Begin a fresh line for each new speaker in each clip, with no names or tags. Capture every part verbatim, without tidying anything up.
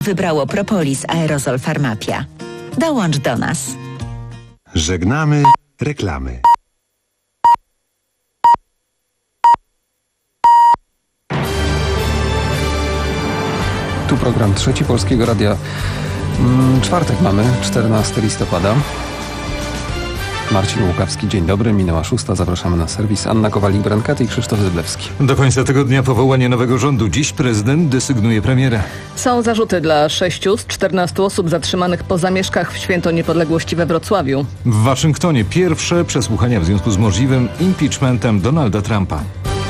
wybrało Propolis Aerozol Pharmapia. Dołącz do nas.
Żegnamy reklamy.
Tu program Trzeci Polskiego Radia. Czwartek mamy, czternastego listopada. Marcin Łukawski, dzień dobry, minęła szósta, zapraszamy na serwis. Anna Kowalik-Brankaty i Krzysztof Zyblewski.
Do końca tygodnia powołanie nowego rządu. Dziś prezydent desygnuje premiera.
Są zarzuty dla sześciu z czternastu osób zatrzymanych po zamieszkach w Święto Niepodległości we Wrocławiu.
W Waszyngtonie pierwsze przesłuchania w związku z możliwym impeachmentem Donalda Trumpa.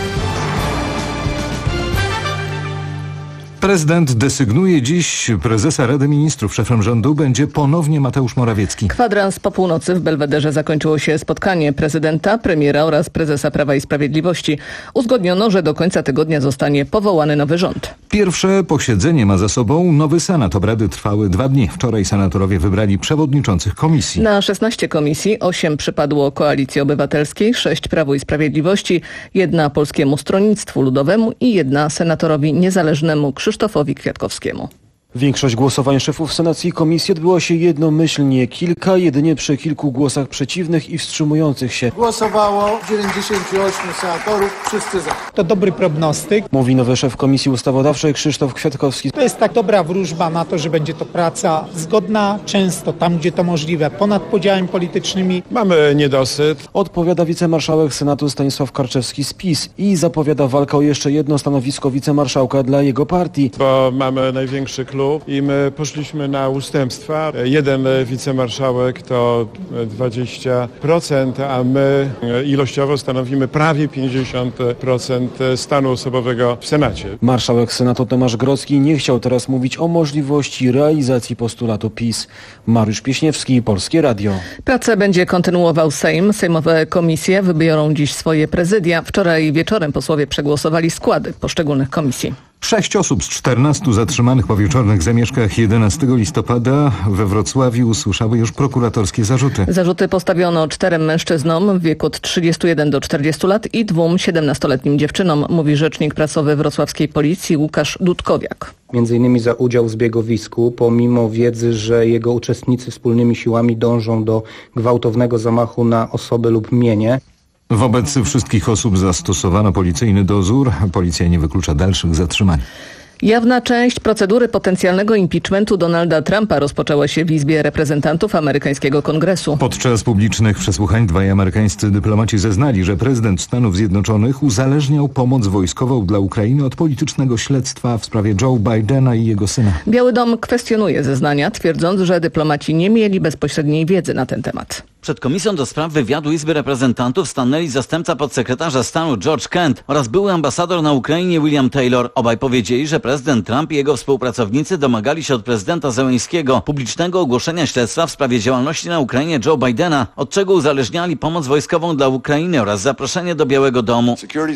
Prezydent desygnuje dziś prezesa Rady Ministrów. Szefem rządu będzie ponownie Mateusz Morawiecki.
Kwadrans po północy w Belwederze zakończyło się spotkanie prezydenta, premiera oraz prezesa Prawa i Sprawiedliwości. Uzgodniono, że do końca tygodnia zostanie powołany nowy rząd.
Pierwsze posiedzenie ma za sobą nowy Senat. Obrady trwały dwa dni. Wczoraj senatorowie wybrali przewodniczących komisji.
Na szesnaście komisji osiem przypadło Koalicji Obywatelskiej, sześć Prawu i Sprawiedliwości, jedna Polskiemu Stronnictwu Ludowemu i jedna senatorowi niezależnemu Krzysztofowi Kwiatkowskiemu.
Większość głosowań szefów senacji komisji odbyła się jednomyślnie, kilka jedynie przy kilku głosach przeciwnych i wstrzymujących się.
Głosowało dziewięćdziesięciu ośmiu senatorów, wszyscy za.
To dobry prognostyk,
mówi nowy szef Komisji Ustawodawczej Krzysztof Kwiatkowski.
To jest tak dobra wróżba na to, że będzie to praca zgodna, często tam, gdzie to możliwe, ponad podziałami politycznymi.
Mamy niedosyt.
Odpowiada wicemarszałek Senatu Stanisław Karczewski z PiS i zapowiada walkę o jeszcze jedno stanowisko wicemarszałka dla jego partii.
Bo mamy największy klub i my poszliśmy na ustępstwa. Jeden wicemarszałek to dwadzieścia procent, a my ilościowo stanowimy prawie pięćdziesiąt procent stanu osobowego w Senacie.
Marszałek Senatu Tomasz Grodzki nie chciał teraz mówić o możliwości realizacji postulatu PiS. Mariusz Pieśniewski, Polskie Radio.
Pracę będzie kontynuował Sejm. Sejmowe komisje wybiorą dziś swoje prezydia. Wczoraj wieczorem posłowie przegłosowali składy poszczególnych komisji.
Sześć osób z czternastu zatrzymanych po wieczornych zamieszkach jedenastego listopada we Wrocławiu usłyszały już prokuratorskie zarzuty.
Zarzuty postawiono czterem mężczyznom w wieku od trzydziestu jeden do czterdziestu lat i dwóm siedemnastoletnim dziewczynom, mówi rzecznik prasowy wrocławskiej policji Łukasz Dudkowiak.
Między innymi za udział w zbiegowisku, pomimo wiedzy, że jego uczestnicy wspólnymi siłami dążą do gwałtownego zamachu na osobę lub mienie.
Wobec wszystkich osób zastosowano policyjny dozór. Policja nie wyklucza dalszych zatrzymań.
Jawna część procedury potencjalnego impeachmentu Donalda Trumpa rozpoczęła się w Izbie Reprezentantów amerykańskiego Kongresu.
Podczas publicznych przesłuchań dwaj amerykańscy dyplomaci zeznali, że prezydent Stanów Zjednoczonych uzależniał pomoc wojskową dla Ukrainy od politycznego śledztwa w sprawie Joe Bidena i jego syna.
Biały Dom kwestionuje zeznania, twierdząc, że dyplomaci nie mieli bezpośredniej wiedzy na ten temat.
Przed Komisją do Spraw Wywiadu Izby Reprezentantów stanęli zastępca podsekretarza stanu George Kent oraz były ambasador na Ukrainie William Taylor. Obaj powiedzieli, że prezydent Trump i jego współpracownicy domagali się od prezydenta Zełenskiego publicznego ogłoszenia śledztwa w sprawie działalności na Ukrainie Joe Bidena, od czego uzależniali pomoc wojskową dla Ukrainy oraz zaproszenie do Białego Domu.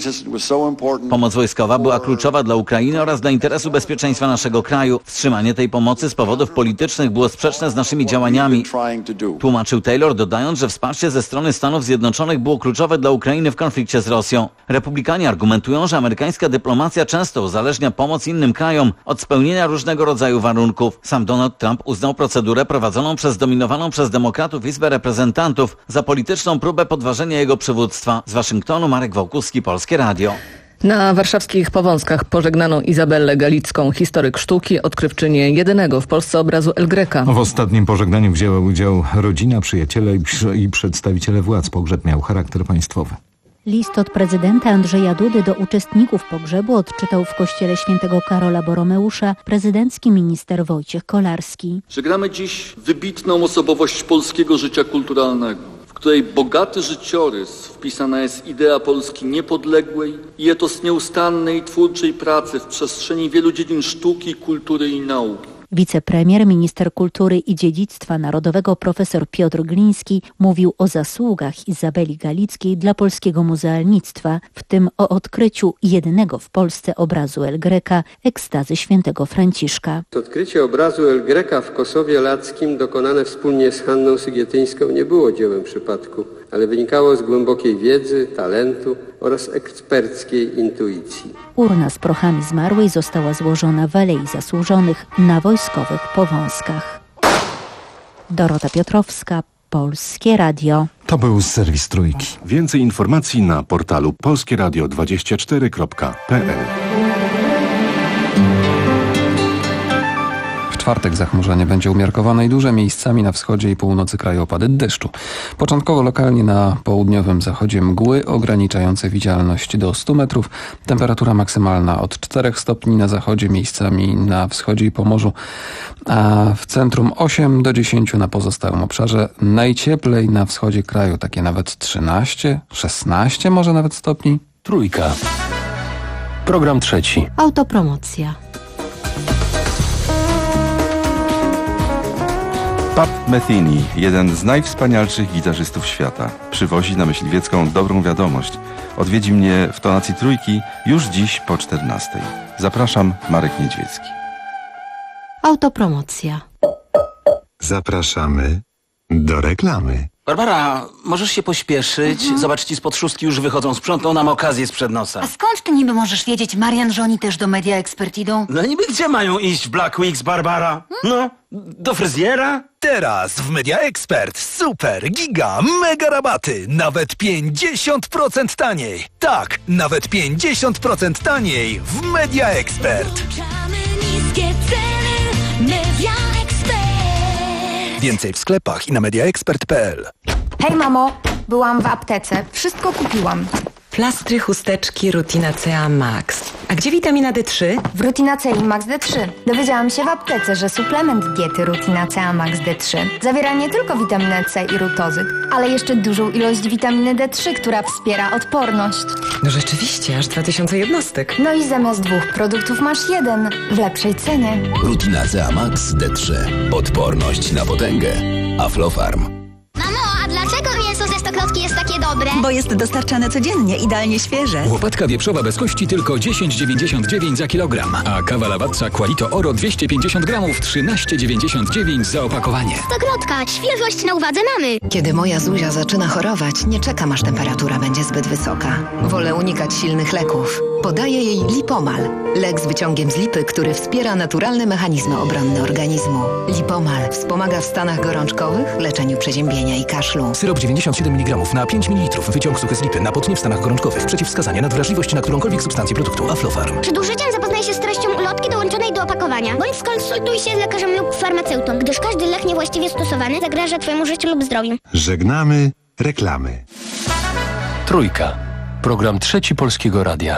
Pomoc wojskowa była kluczowa dla Ukrainy oraz dla interesu bezpieczeństwa naszego kraju. Wstrzymanie tej pomocy z powodów politycznych było sprzeczne z naszymi działaniami, tłumaczył Taylor, dodając, że wsparcie ze strony Stanów Zjednoczonych było kluczowe dla Ukrainy w konflikcie z Rosją. Republikanie argumentują, że amerykańska dyplomacja często uzależnia pomoc innym krajom od spełnienia różnego rodzaju warunków. Sam Donald Trump uznał procedurę prowadzoną przez zdominowaną przez demokratów Izbę Reprezentantów za polityczną próbę podważenia jego przywództwa. Z Waszyngtonu Marek Wałkuski, Polskie Radio.
Na warszawskich Powązkach pożegnano Izabellę Galicką, historyk sztuki, odkrywczynię jedynego w Polsce obrazu El Greca.
W ostatnim pożegnaniu wzięła udział rodzina, przyjaciele i przedstawiciele władz. Pogrzeb miał charakter państwowy.
List od prezydenta Andrzeja Dudy do uczestników pogrzebu odczytał w kościele świętego Karola Boromeusza prezydencki minister Wojciech Kolarski.
Żegnamy dziś wybitną osobowość polskiego życia kulturalnego, w której bogaty życiorys wpisana jest idea Polski niepodległej i etos nieustannej twórczej pracy w przestrzeni wielu dziedzin sztuki, kultury i nauki.
Wicepremier, minister kultury i dziedzictwa narodowego profesor Piotr Gliński mówił o zasługach Izabeli Galickiej dla polskiego muzealnictwa, w tym o odkryciu jedynego w Polsce obrazu El Greca, ekstazy świętego Franciszka.
Odkrycie obrazu El Greca w Kosowie Lackim dokonane wspólnie z Hanną Sygietyńską nie było dziełem przypadku, ale wynikało z głębokiej wiedzy, talentu oraz eksperckiej intuicji.
Urna z prochami zmarłej została złożona w Alei Zasłużonych na wojskowych powązkach. Dorota Piotrowska, Polskie Radio.
To był serwis Trójki. Więcej informacji na portalu polskie radio dwadzieścia cztery kropka p l.
W czwartek zachmurzenie będzie umiarkowane i duże, miejscami na wschodzie i północy kraju opady deszczu. Początkowo lokalnie na południowym zachodzie mgły ograniczające widzialność do stu metrów. Temperatura maksymalna od czterech stopni na zachodzie, miejscami na wschodzie i Pomorzu, a w centrum osiem do dziesięciu na pozostałym obszarze. Najcieplej na wschodzie kraju, takie nawet trzynaście, szesnaście może nawet stopni.
Trójka. Program trzeci.
Autopromocja.
Pat Metheny, jeden z najwspanialszych gitarzystów świata, przywozi na Myśliwiecką dobrą wiadomość. Odwiedzi mnie w tonacji Trójki już dziś po czternastej. Zapraszam, Marek Niedźwiecki.
Autopromocja.
Zapraszamy do reklamy.
Barbara, możesz się pośpieszyć? Mhm. Zobacz, ci spod szóstki już wychodzą. Sprzątną nam okazję sprzed nosa.
A skąd ty niby możesz wiedzieć, Marian, że oni też do Media Expert idą?
No niby gdzie mają iść w Black Weeks, Barbara? No, do fryzjera?
Teraz w Media Expert super, giga, mega rabaty. Nawet pięćdziesiąt procent taniej. Tak, nawet pięćdziesiąt procent taniej w Media Expert.
Niskie ceny, Media Expert.
Więcej w sklepach i na mediaexpert kropka p l.
Hej mamo, byłam w aptece. Wszystko kupiłam.
Plastry, chusteczki, Rutina C A Max. A gdzie witamina D trzy?
W Rutina C i Max D trzy. Dowiedziałam się w aptece, że suplement diety Rutina C A Max D trzy zawiera nie tylko witaminę C i rutozyt, ale jeszcze dużą ilość witaminy D trzy, która wspiera odporność.
No rzeczywiście, aż dwa tysiące jednostek.
No i zamiast dwóch produktów masz jeden w lepszej cenie.
Rutina C A Max D trzy. Odporność na potęgę. Aflofarm.
Mamo, a dlaczego mięso ze Stokrotki jest takie dobre?
Bo jest dostarczane codziennie, idealnie świeże.
Łopatka wieprzowa bez kości tylko dziesięć dziewięćdziesiąt dziewięć za kilogram, a kawa Lavazza Qualito Oro dwieście pięćdziesiąt gramów trzynaście dziewięćdziesiąt dziewięć za opakowanie.
Stokrotka, świeżość na uwadze mamy.
Kiedy moja Zuzia zaczyna chorować, nie czekam, aż temperatura będzie zbyt wysoka. Wolę unikać silnych leków. Podaję jej Lipomal. Lek z wyciągiem z lipy, który wspiera naturalne mechanizmy obronne organizmu. Lipomal wspomaga w stanach gorączkowych, leczeniu przeziębienia i kaszlu.
Syrop dziewięćdziesiąt siedem miligramów na pięć mililitrów. Wyciąg suchy z lipy na potnie w stanach gorączkowych. Przeciwwskazania na wrażliwość na którąkolwiek substancję produktu. Aflofarm.
Przed użyciem zapoznaj się z treścią ulotki dołączonej do opakowania. Bądź skonsultuj się z lekarzem lub farmaceutą, gdyż każdy lek niewłaściwie stosowany zagraża twojemu życiu lub zdrowiu.
Żegnamy reklamy.
Trójka. Program trzeci Polskiego Radia.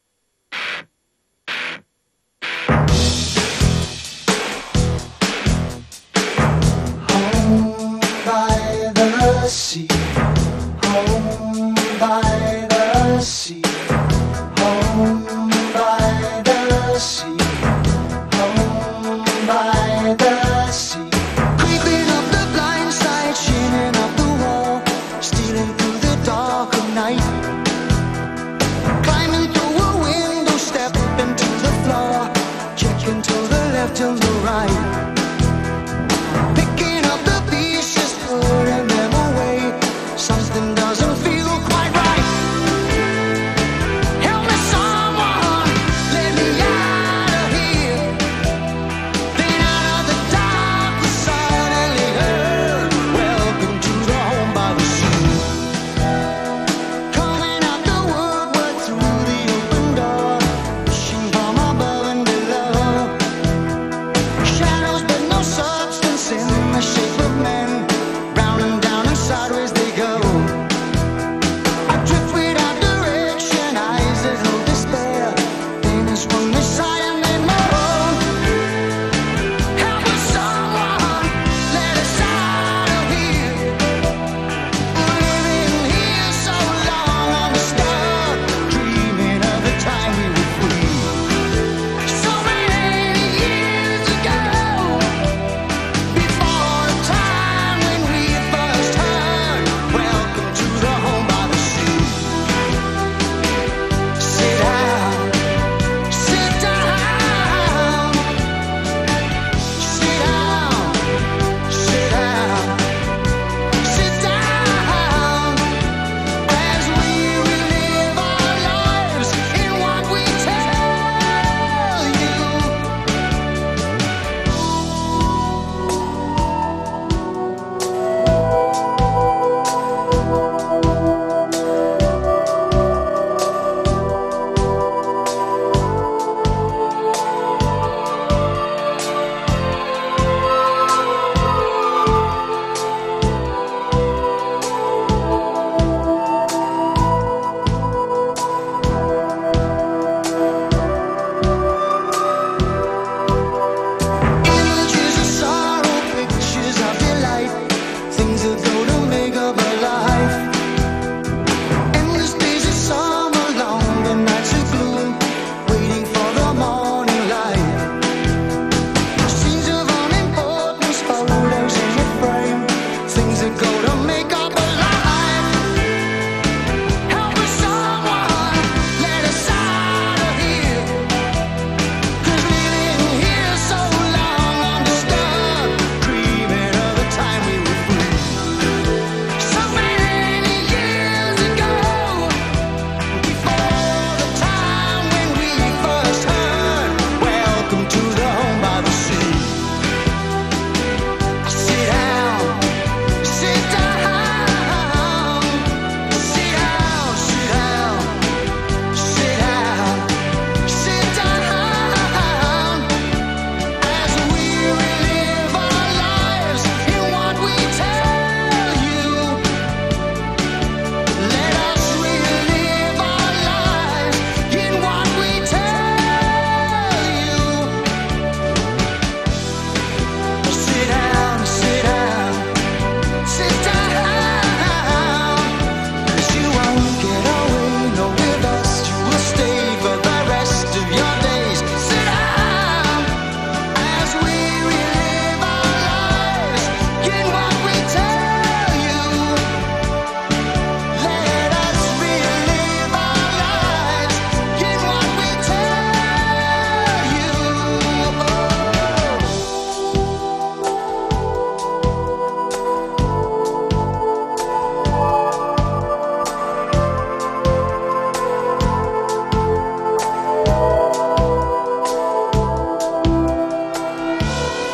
Sea, home by the sea, home by the sea, home by the sea. Creeping up the blind side, shining up the wall, stealing through the dark of night, climbing through a window, stepping to the floor, checking to the left and the right. Picking up the pieces, putting them away. Something doesn't feel quite right. Help me, someone, let me out of here. Then out of the dark, we suddenly heard, welcome to the home by the sea. Coming out the woodwork through the open door, wishing from above and below. Shadows.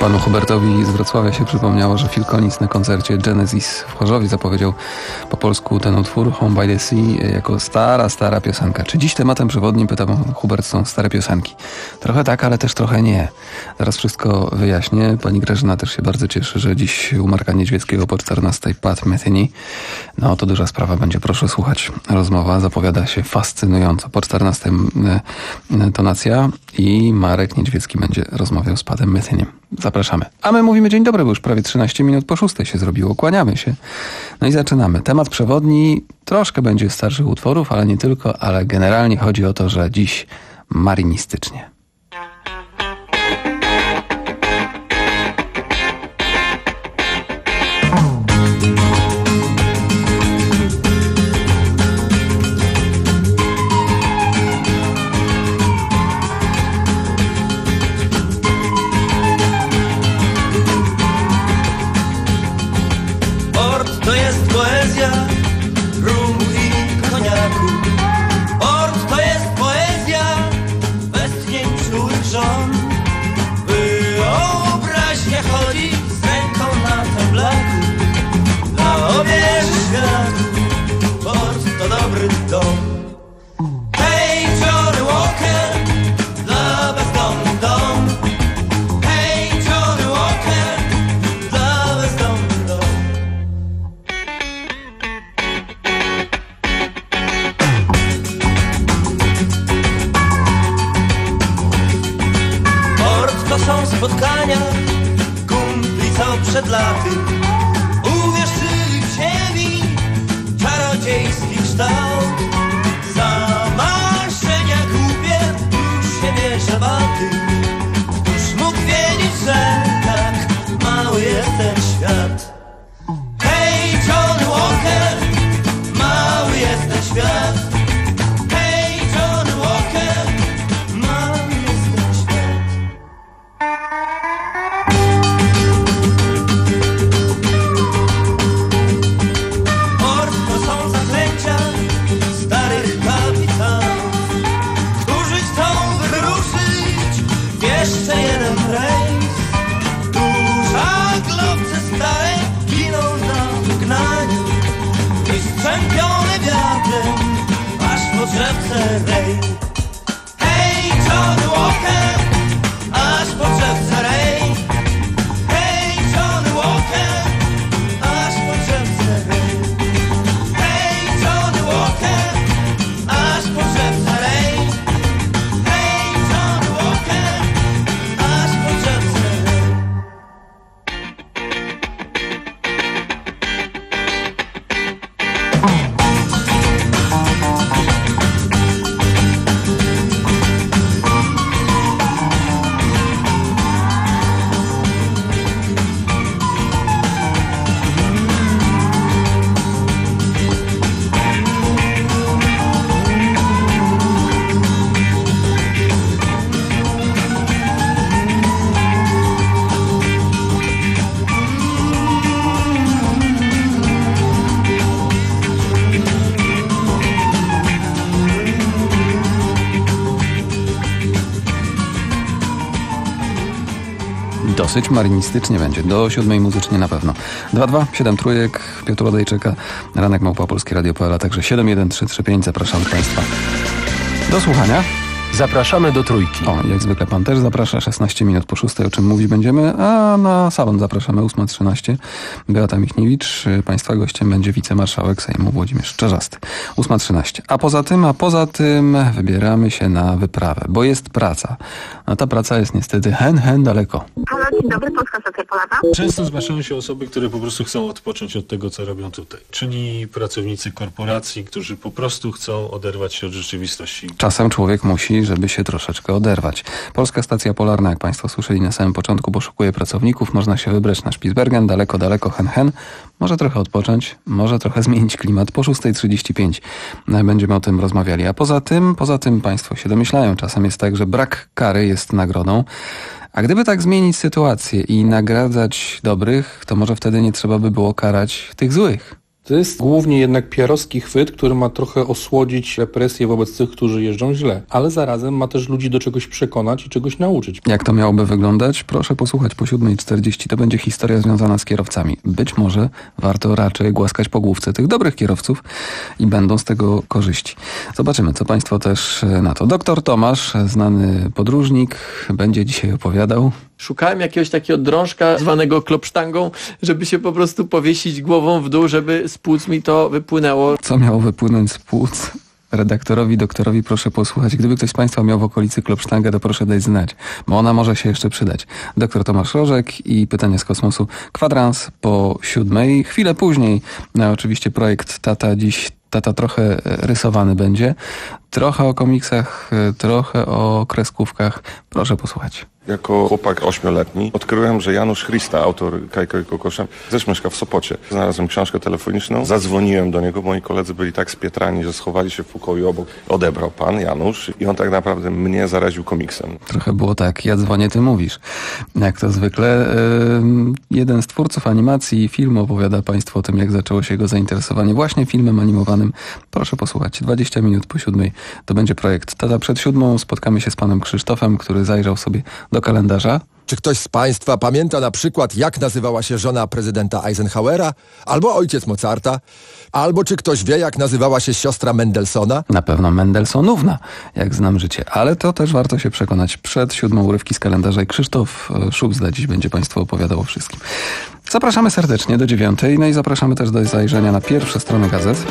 Panu Hubertowi z Wrocławia się przypomniało, że Phil Collins na koncercie Genesis w Chorzowie zapowiedział po polsku ten utwór Home by the Sea jako stara, stara piosenka. Czy dziś tematem przewodnim, pyta pan Hubert, są stare piosenki? Trochę tak, ale też trochę nie. Zaraz wszystko wyjaśnię. Pani Grażyna też się bardzo cieszy, że dziś u Marka Niedźwieckiego po czternastej Pat Metheny. No to duża sprawa będzie, proszę słuchać. Rozmowa zapowiada się fascynująco. Po czternastej tonacja i Marek Niedźwiecki będzie rozmawiał z Patem Metheny. Zapraszamy. A my mówimy dzień dobry, bo już prawie trzynaście minut po szóstej się zrobiło. Kłaniamy się. No i zaczynamy. Temat przewodni troszkę będzie starszych utworów, ale nie tylko, ale generalnie chodzi o to, że dziś marynistycznie. Dosyć marynistycznie będzie. Do siódmej muzycznie na pewno. dwa dwa siedem trójek, Piotr Odejczyka, Ranek Małpa Polskie Radio kropka p l, a także siedem jeden trzy trzy pięć. Zapraszamy Państwa do słuchania.
Zapraszamy do Trójki.
O, jak zwykle pan też zaprasza. szesnaście minut po szóstej, o czym mówić będziemy, a na salon zapraszamy ósma trzynaście. Beata Michniewicz, państwa gościem będzie wicemarszałek Sejmu Włodzimierz Czarzasty. ósma trzynaście. A poza tym, a poza tym wybieramy się na wyprawę, bo jest praca. A ta praca jest niestety hen, hen daleko.
Halo, dzień dobry, Polska Stacja Polarna.
Często zgłaszają się osoby, które po prostu chcą odpocząć od tego, co robią tutaj. Czyli pracownicy korporacji, którzy po prostu chcą oderwać się od rzeczywistości.
Czasem człowiek musi, żeby się troszeczkę oderwać. Polska Stacja Polarna, jak Państwo słyszeli na samym początku, poszukuje pracowników. Można się wybrać na Spitsbergen, daleko, daleko, hen, hen. Może trochę odpocząć, może trochę zmienić klimat. Po szóstej trzydzieści pięć będziemy o tym rozmawiali. A poza tym, poza tym Państwo się domyślają. Czasem jest tak, że brak kary jest nagrodą. A gdyby tak zmienić sytuację i nagradzać dobrych, to może wtedy nie trzeba by było karać tych złych.
To jest głównie jednak pierowski chwyt, który ma trochę osłodzić represje wobec tych, którzy jeżdżą źle, ale zarazem ma też ludzi do czegoś przekonać i czegoś nauczyć.
Jak to miałoby wyglądać? Proszę posłuchać po siódmej czterdzieści. To będzie historia związana z kierowcami. Być może warto raczej głaskać po główce tych dobrych kierowców i będą z tego korzyści. Zobaczymy, co Państwo też na to. Doktor Tomasz, znany podróżnik, będzie dzisiaj opowiadał.
Szukałem jakiegoś takiego drążka zwanego klopsztangą, żeby się po prostu powiesić głową w dół, żeby z płuc mi to wypłynęło.
Co miało wypłynąć z płuc? Redaktorowi, doktorowi proszę posłuchać. Gdyby ktoś z Państwa miał w okolicy klopsztangę, to proszę dać znać, bo ona może się jeszcze przydać. Doktor Tomasz Rożek i pytania z kosmosu. Kwadrans po siódmej. Chwilę później, no, oczywiście projekt Tata dziś Tata trochę rysowany będzie. Trochę o komiksach, trochę o kreskówkach. Proszę posłuchać.
Jako chłopak ośmioletni odkryłem, że Janusz Christa, autor Kajko i Kokosza, też mieszka w Sopocie. Znalazłem książkę telefoniczną, zadzwoniłem do niego, moi koledzy byli tak spietrani, że schowali się w pokoju obok. Odebrał pan Janusz i on tak naprawdę mnie zaraził komiksem.
Trochę było tak, ja dzwonię, ty mówisz. Jak to zwykle. Yy, jeden z twórców animacji i filmu opowiada Państwu o tym, jak zaczęło się jego zainteresowanie właśnie filmem animowanym. Proszę posłuchać. dwadzieścia minut po siódmej to będzie projekt Tata przed siódmą. Spotkamy się z panem Krzysztofem, który zajrzał sobie do kalendarza.
Czy ktoś z Państwa pamięta na przykład, jak nazywała się żona prezydenta Eisenhowera, albo ojciec Mozarta, albo czy ktoś wie, jak nazywała się siostra Mendelssohna?
Na pewno Mendelssohnówna, jak znam życie, ale to też warto się przekonać przed siódmą urywki z kalendarza i Krzysztof Szubzda dziś będzie Państwu opowiadał o wszystkim. Zapraszamy serdecznie do dziewiątej, no i zapraszamy też do zajrzenia na pierwsze strony gazet.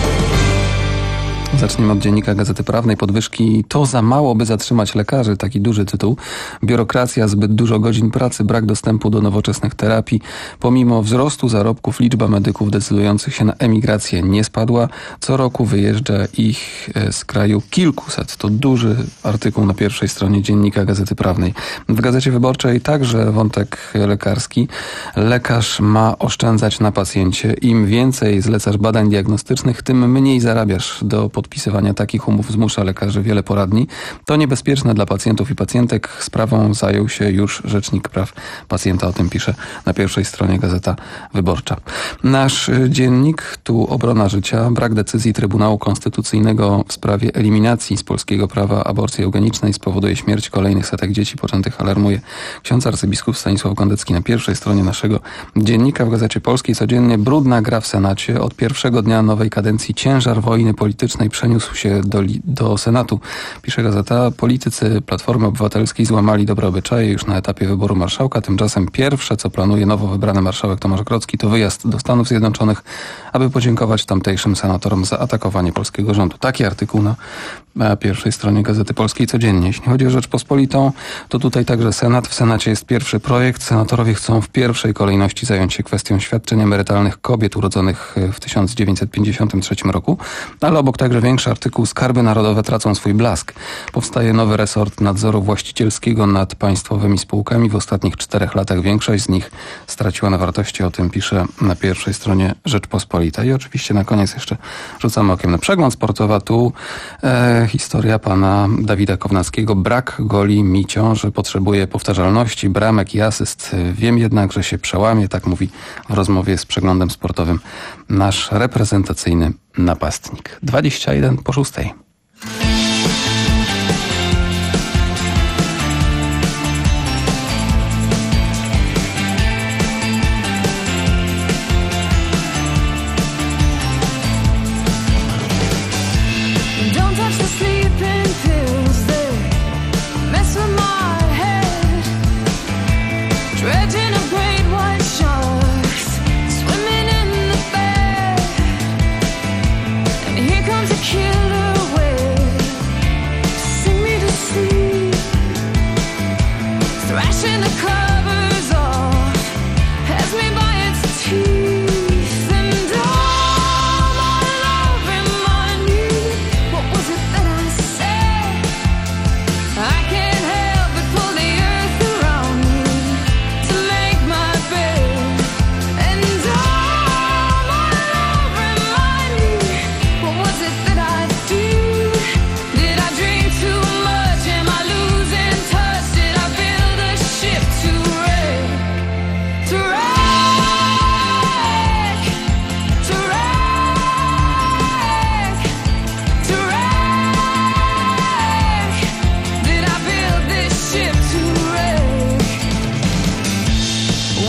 Zaczniemy od dziennika Gazety Prawnej. Podwyżki to za mało, by zatrzymać lekarzy. Taki duży tytuł. Biurokracja, zbyt dużo godzin pracy, brak dostępu do nowoczesnych terapii. Pomimo wzrostu zarobków liczba medyków decydujących się na emigrację nie spadła. Co roku wyjeżdża ich z kraju kilkuset. To duży artykuł na pierwszej stronie dziennika Gazety Prawnej. W Gazecie Wyborczej także wątek lekarski. Lekarz ma oszczędzać na pacjencie. Im więcej zlecasz badań diagnostycznych, tym mniej zarabiasz. Do podpisywania takich umów zmusza lekarzy wiele poradni. To niebezpieczne dla pacjentów i pacjentek. Sprawą zajął się już Rzecznik Praw Pacjenta. O tym pisze na pierwszej stronie Gazeta Wyborcza. Nasz dziennik, tu obrona życia. Brak decyzji Trybunału Konstytucyjnego w sprawie eliminacji z polskiego prawa aborcji eugenicznej spowoduje śmierć kolejnych setek dzieci poczętych, alarmuje ksiądz arcybiskup Stanisław Gondecki na pierwszej stronie naszego dziennika. W Gazecie Polskiej codziennie brudna gra w Senacie. Od pierwszego dnia nowej kadencji ciężar wojny politycznej przeniósł się do, do Senatu. Pisze gazeta, politycy Platformy Obywatelskiej złamali dobre obyczaje już na etapie wyboru marszałka. Tymczasem pierwsze, co planuje nowo wybrany marszałek Tomasz Grodzki, to wyjazd do Stanów Zjednoczonych, aby podziękować tamtejszym senatorom za atakowanie polskiego rządu. Taki artykuł na pierwszej stronie Gazety Polskiej codziennie. Jeśli chodzi o Rzeczpospolitą, to tutaj także Senat. W Senacie jest pierwszy projekt. Senatorowie chcą w pierwszej kolejności zająć się kwestią świadczeń emerytalnych kobiet urodzonych w tysiąc dziewięćset pięćdziesiątym trzecim roku, ale obok także większy artykuł. Skarby narodowe tracą swój blask. Powstaje nowy resort nadzoru właścicielskiego nad państwowymi spółkami. W ostatnich czterech latach większość z nich straciła na wartości. O tym pisze na pierwszej stronie Rzeczpospolita. I oczywiście na koniec jeszcze rzucamy okiem na przegląd sportowa. Tu e, historia pana Dawida Kownackiego. Brak goli mi ciąży. Potrzebuje powtarzalności, bramek i asyst. Wiem jednak, że się przełamie. Tak mówi w rozmowie z przeglądem sportowym nasz reprezentacyjny napastnik. dwadzieścia jeden po szóstej.
I can't help but pull the earth around me to make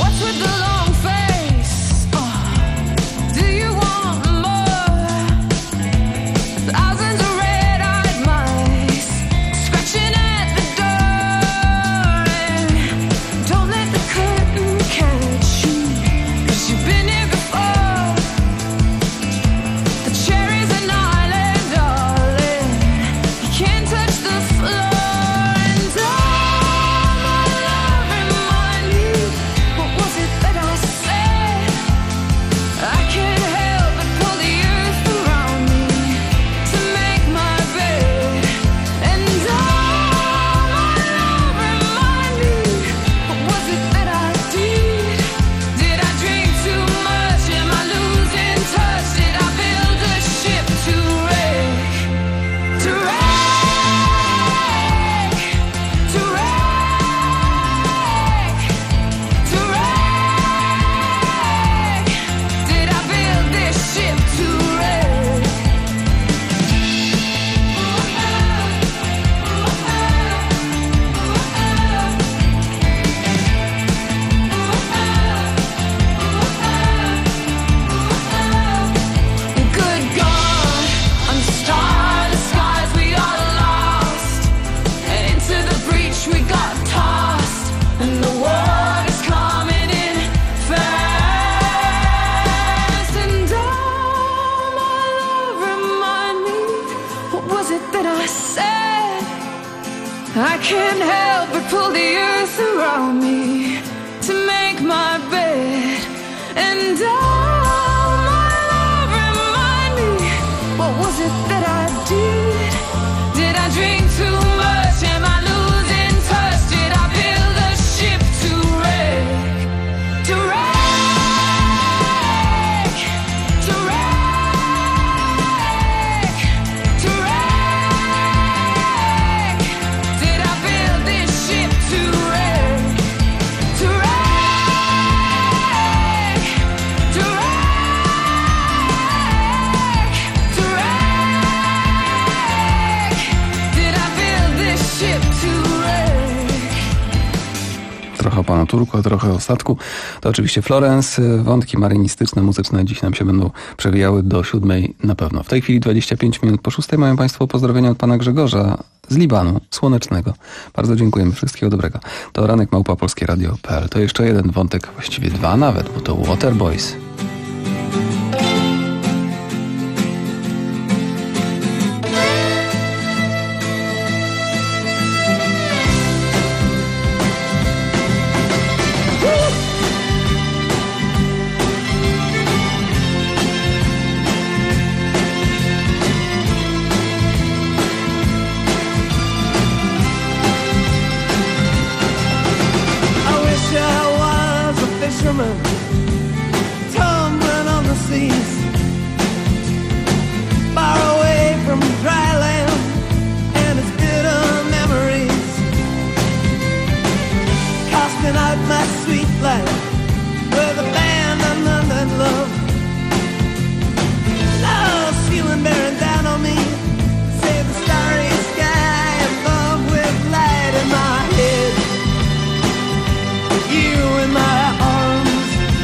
I can't help but pull the earth around me to make my bed. And all my love remind me, what was it that I did? Did I drink too much? Am I losing touch? Did I build a ship to wreck? To wreck? To wreck? To wreck? Did I build this ship to wreck? To wreck? To wreck? To wreck? Did I build this ship to wreck?
Trochę o Panu Turku, a trochę o statku. To oczywiście Florence. Wątki marynistyczne, muzyczne dziś nam się będą przewijały do siódmej na pewno. W tej chwili dwadzieścia pięć minut po szóstej mają Państwo pozdrowienia od Pana Grzegorza z Libanu, słonecznego. Bardzo dziękujemy. Wszystkiego dobrego. To ranek małpa polskie radio kropka p l. To jeszcze jeden wątek, właściwie dwa nawet, bo to Waterboys.
I wish I was a fisherman, tumbling on the seas, far away from dry land and its bitter memories, casting out my sweet life with abandon and love. Love's feeling bearing down on me, save the starry sky above with light in my head. You in my arms,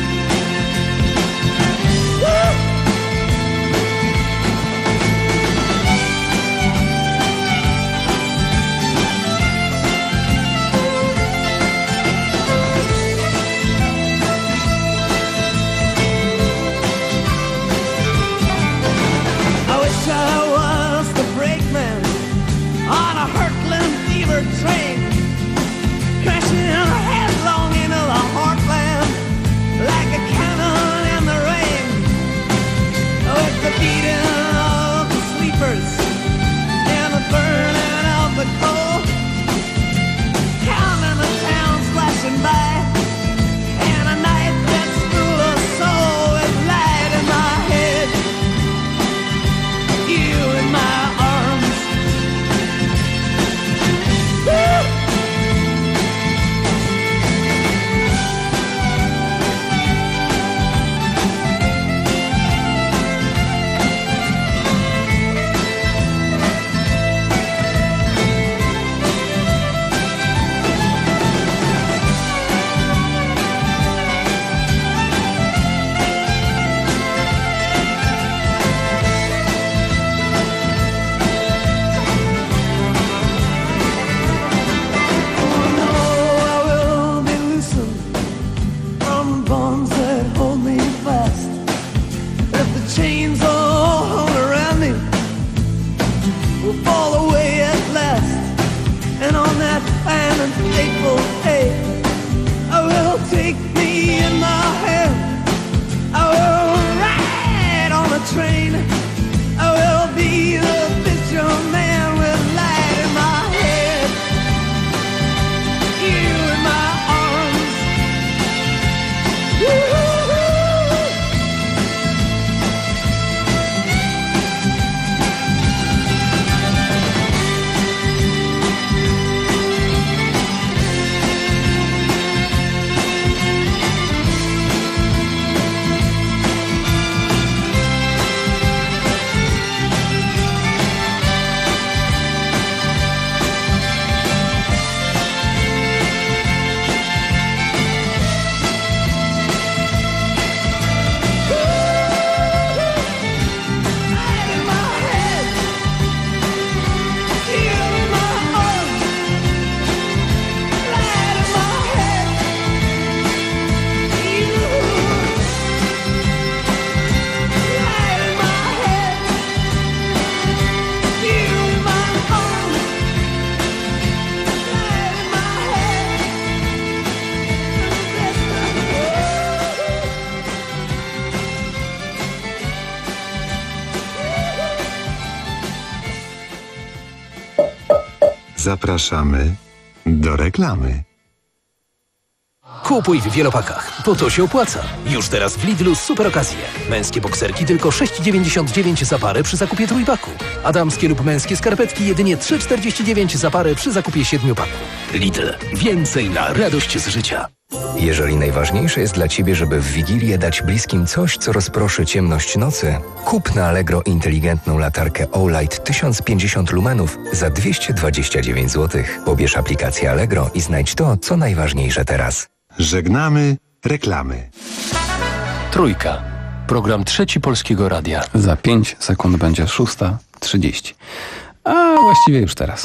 Zapraszamy do reklamy.
Kupuj w wielopakach, bo to się opłaca. Już teraz w Lidlu super okazje. Męskie bokserki tylko sześć dziewięćdziesiąt dziewięć za parę przy zakupie trójpaku. A damskie lub męskie skarpetki jedynie trzy czterdzieści dziewięć za parę przy zakupie siedmiupaku. Lidl. Więcej na radość z życia.
Jeżeli najważniejsze jest dla Ciebie, żeby w Wigilię dać bliskim coś, co rozproszy ciemność nocy, kup na Allegro inteligentną latarkę O-Light tysiąc pięćdziesiąt lumenów za dwieście dwadzieścia dziewięć złotych. Pobierz aplikację Allegro i znajdź to, co najważniejsze teraz.
Żegnamy reklamy.
Trójka. Program Trzeci Polskiego Radia.
Za pięć sekund będzie szósta trzydzieści. A właściwie już teraz.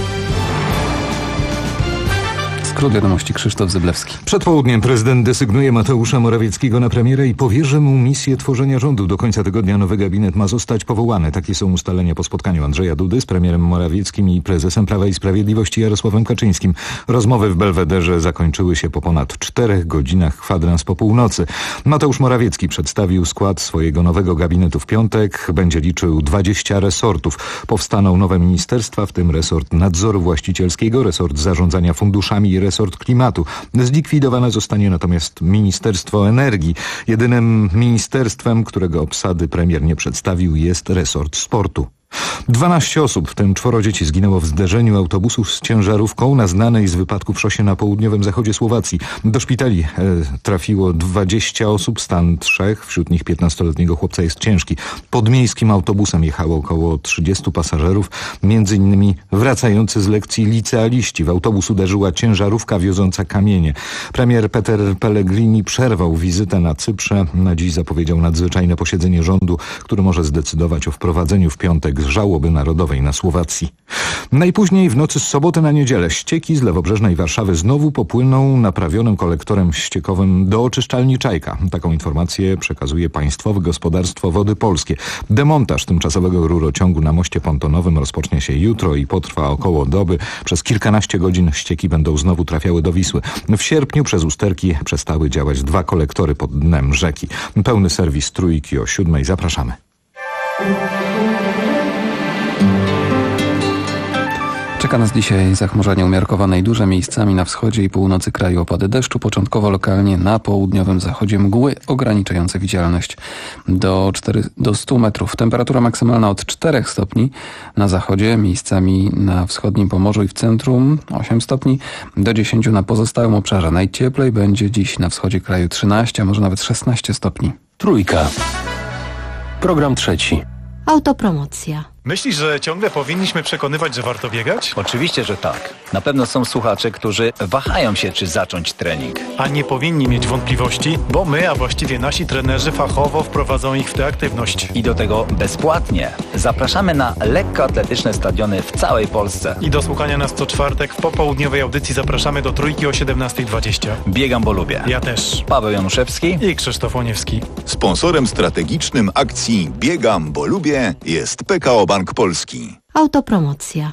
Skrót wiadomości, Krzysztof Zyblewski.
Przed południem prezydent desygnuje Mateusza Morawieckiego na premiera i powierzy mu misję tworzenia rządu. Do końca tygodnia nowy gabinet ma zostać powołany. Takie są ustalenia po spotkaniu Andrzeja Dudy z premierem Morawieckim i prezesem Prawa i Sprawiedliwości Jarosławem Kaczyńskim. Rozmowy w Belwederze zakończyły się po ponad czterech godzinach, kwadrans po północy. Mateusz Morawiecki przedstawił skład swojego nowego gabinetu w piątek. Będzie liczył dwadzieścia resortów. Powstaną nowe ministerstwa, w tym resort nadzoru właścicielskiego, resort zarządzania funduszami i resort klimatu. Zlikwidowane zostanie natomiast Ministerstwo Energii. Jedynym ministerstwem, którego obsady premier nie przedstawił, jest resort sportu. dwanaście osób, w tym czworo dzieci, zginęło w zderzeniu autobusów z ciężarówką na znanej z wypadków szosie na południowym zachodzie Słowacji. Do szpitali e, trafiło dwadzieścia osób, stan trzech, wśród nich piętnastoletniego chłopca jest ciężki. Podmiejskim autobusem jechało około trzydziestu pasażerów, między innymi wracający z lekcji licealiści. W autobus uderzyła ciężarówka wioząca kamienie. Premier Peter Pellegrini przerwał wizytę na Cyprze. Na dziś zapowiedział nadzwyczajne posiedzenie rządu, który może zdecydować o wprowadzeniu w piątek żałoby narodowej na Słowacji. Najpóźniej w nocy z soboty na niedzielę ścieki z lewobrzeżnej Warszawy znowu popłyną naprawionym kolektorem ściekowym do oczyszczalni Czajka. Taką informację przekazuje Państwowe Gospodarstwo Wody Polskie. Demontaż tymczasowego rurociągu na moście pontonowym rozpocznie się jutro i potrwa około doby. Przez kilkanaście godzin ścieki będą znowu trafiały do Wisły. W sierpniu przez usterki przestały działać dwa kolektory pod dnem rzeki. Pełny serwis Trójki o siódmej. Zapraszamy.
Czeka nas dzisiaj zachmurzenie umiarkowane i duże, miejscami na wschodzie i północy kraju opady deszczu, początkowo lokalnie na południowym zachodzie mgły ograniczające widzialność do, czterech do stu metrów. Temperatura maksymalna od czterech stopni na zachodzie, miejscami na wschodnim Pomorzu i w centrum osiem stopni, do dziesięciu na pozostałym obszarze. Najcieplej będzie dziś na wschodzie kraju trzynaście, a może nawet szesnaście stopni.
Trójka. Program trzeci.
Autopromocja.
Myślisz, że ciągle powinniśmy przekonywać, że warto biegać?
Oczywiście, że tak. Na pewno są słuchacze, którzy wahają się, czy zacząć trening.
A nie powinni mieć wątpliwości, bo my, a właściwie nasi trenerzy fachowo wprowadzą ich w tę aktywność.
I do tego bezpłatnie. Zapraszamy na lekkoatletyczne stadiony w całej Polsce.
I do słuchania nas co czwartek w popołudniowej audycji zapraszamy do Trójki o siedemnasta dwadzieścia.
Biegam, bo lubię.
Ja też.
Paweł Januszewski
i Krzysztof Oniewski.
Sponsorem strategicznym akcji Biegam, bo lubię jest P K O Bank Polski.
Autopromocja.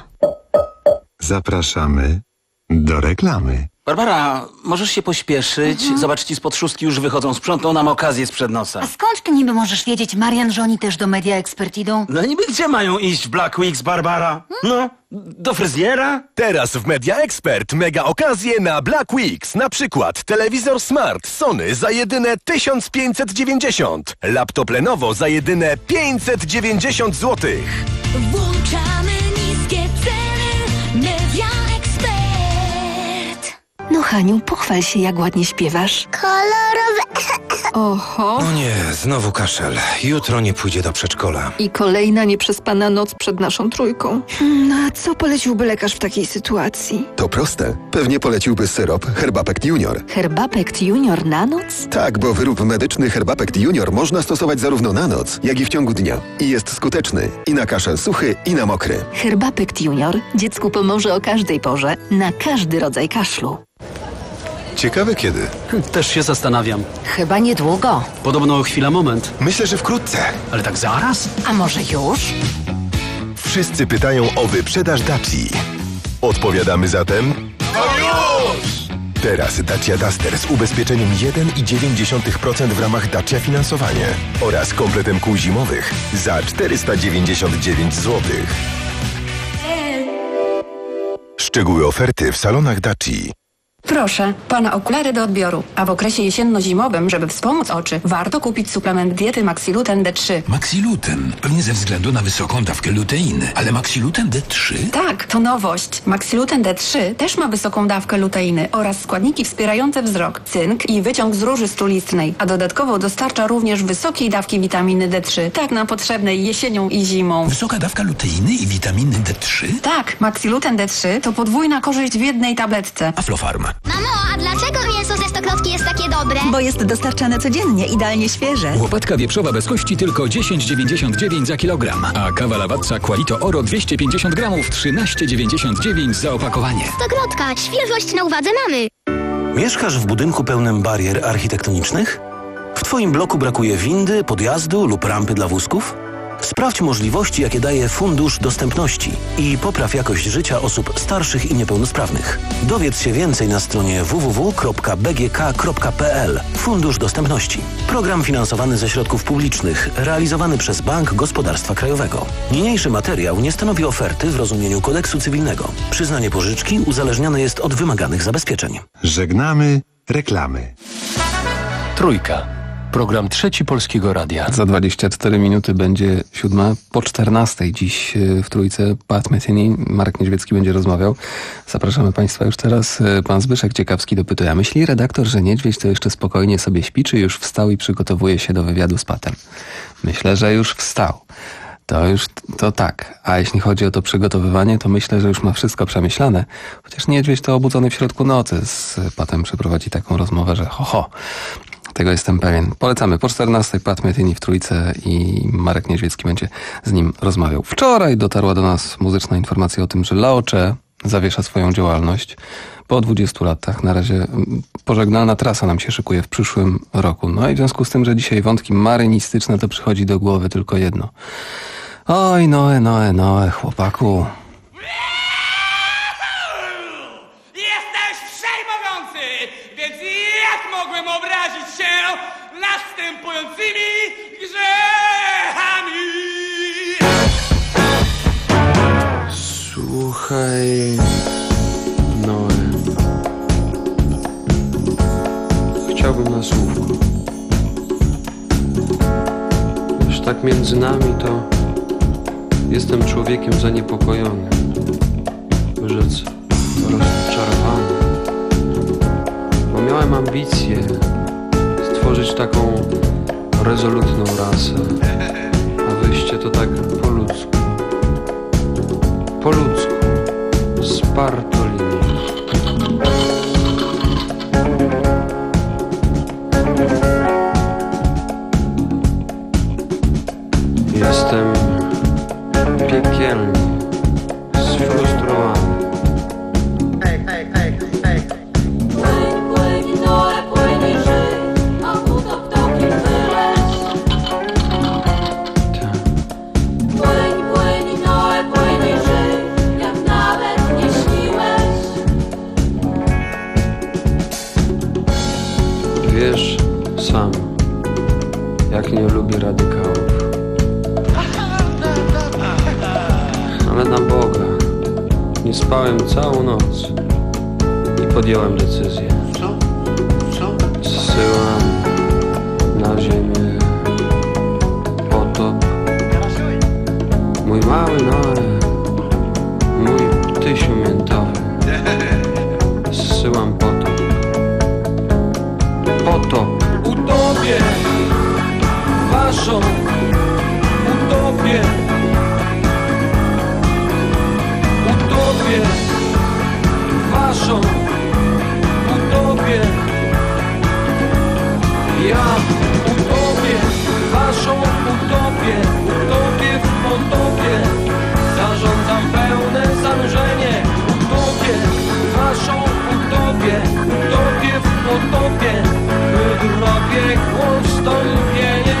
Zapraszamy do reklamy.
Barbara, możesz się pośpieszyć? Mhm. Zobacz, ci spod szóstki już wychodzą. Sprzątną nam okazję sprzed nosa.
A skąd ty niby możesz wiedzieć, Marian, że oni też do Media Expert idą?
No niby gdzie mają iść w Black Weeks, Barbara? No, do fryzjera?
Teraz w Media Expert mega okazje na Black Weeks. Na przykład telewizor Smart Sony za jedyne tysiąc pięćset dziewięćdziesiąt. Laptop Lenovo za jedyne pięćset dziewięćdziesiąt złotych.
Włączamy niskie ceny. Media Expert.
No Haniu, pochwal się, jak ładnie śpiewasz.
Kolorowe.
Oho.
No nie, znowu kaszel. Jutro nie pójdzie do przedszkola.
I kolejna nieprzespana noc przed naszą trójką. No a co poleciłby lekarz w takiej sytuacji?
To proste. Pewnie poleciłby syrop Herbapect Junior.
Herbapect Junior na noc?
Tak, bo wyrób medyczny Herbapect Junior można stosować zarówno na noc, jak i w ciągu dnia. I jest skuteczny. I na kaszel suchy, i na mokry.
Herbapect Junior dziecku pomoże o każdej porze, na każdy rodzaj kaszlu.
Ciekawe kiedy.
Też się zastanawiam.
Chyba niedługo.
Podobno chwila moment.
Myślę, że wkrótce.
Ale tak zaraz?
A może już?
Wszyscy pytają o wyprzedaż Daci. Odpowiadamy zatem...
No już!
Teraz Dacia Duster z ubezpieczeniem jeden i dziewięć dziesiątych procent w ramach Dacia Finansowanie oraz kompletem kół zimowych za czterysta dziewięćdziesiąt dziewięć złotych. Szczegóły oferty w salonach Daci.
Proszę, pana okulary do odbioru. A w okresie jesienno-zimowym, żeby wspomóc oczy, warto kupić suplement diety Maxiluten D trzy.
Maxiluten? Pewnie ze względu na wysoką dawkę luteiny. Ale Maxiluten D trzy?
Tak, to nowość. Maxiluten D trzy też ma wysoką dawkę luteiny oraz składniki wspierające wzrok, cynk i wyciąg z róży strulistnej. A dodatkowo dostarcza również wysokiej dawki witaminy D trzy, tak nam potrzebnej jesienią i zimą.
Wysoka dawka luteiny i witaminy D trzy?
Tak, Maxiluten D trzy to podwójna korzyść w jednej tabletce.
Aflofarm.
Mamo, a dlaczego mięso ze Stokrotki jest takie dobre?
Bo jest dostarczane codziennie, idealnie świeże.
Łopatka wieprzowa bez kości tylko dziesięć dziewięćdziesiąt dziewięć za kilogram, a kawa Lavazza Qualito Oro dwieście pięćdziesiąt gramów trzynaście dziewięćdziesiąt dziewięć za opakowanie.
Stokrotka, świeżość na uwadze mamy.
Mieszkasz w budynku pełnym barier architektonicznych? W twoim bloku brakuje windy, podjazdu lub rampy dla wózków? Sprawdź możliwości, jakie daje Fundusz Dostępności i popraw jakość życia osób starszych i niepełnosprawnych. Dowiedz się więcej na stronie w w w kropka b g k kropka p l. Fundusz Dostępności. Program finansowany ze środków publicznych, realizowany przez Bank Gospodarstwa Krajowego. Niniejszy materiał nie stanowi oferty w rozumieniu kodeksu cywilnego. Przyznanie pożyczki uzależnione jest od wymaganych zabezpieczeń.
Żegnamy reklamy.
Trójka. Program Trzeci Polskiego Radia.
Za dwadzieścia cztery minuty będzie siódma po czternastej. Dziś w Trójce Pat Metheny, Marek Niedźwiecki będzie rozmawiał. Zapraszamy Państwa już teraz. Pan Zbyszek Ciekawski dopytuje, a myśli redaktor, że Niedźwiedź to jeszcze spokojnie sobie śpi, czy już wstał i przygotowuje się do wywiadu z Patem? Myślę, że już wstał. To już, to tak. A jeśli chodzi o to przygotowywanie, to myślę, że już ma wszystko przemyślane. Chociaż Niedźwiedź to obudzony w środku nocy z Patem przeprowadzi taką rozmowę, że ho, ho. Tego jestem pewien. Polecamy. Po czternastej Pat Metheny w Trójce i Marek Niedźwiecki będzie z nim rozmawiał. Wczoraj dotarła do nas muzyczna informacja o tym, że Laocze zawiesza swoją działalność po dwudziestu latach. Na razie pożegnalna trasa nam się szykuje w przyszłym roku. No i w związku z tym, że dzisiaj wątki marynistyczne, to przychodzi do głowy tylko jedno. Oj, Noe, Noe, Noe, chłopaku.
Następującymi grzechami.
Słuchaj, Noe, chciałbym na słówko. Wiesz, tak między nami to jestem człowiekiem zaniepokojonym, by rzec rozczarowany, bo miałem ambicje stworzyć taką rezolutną rasę, a wyjście to tak po ludzku. Po ludzku. Z Bartolini. Jestem piekielnie sfrustrowany.
Hej, hej, hej, hej.
Wiesz sam, jak nie lubię radykałów. Ale na Boga, nie spałem całą noc i podjąłem decyzję. Zsyłam na ziemię potop. Mój mały Noe, mój ptysiu miętowy. Zsyłam potop. Potop.
Utopię waszą utopię. Utopię waszą utopię. Ja utopię waszą utopię. Utopię w potopie. Zarządzam pełne zanurzenie. Utopię waszą utopię. Utopię w potopie. Wyrobiegło wstąpienie.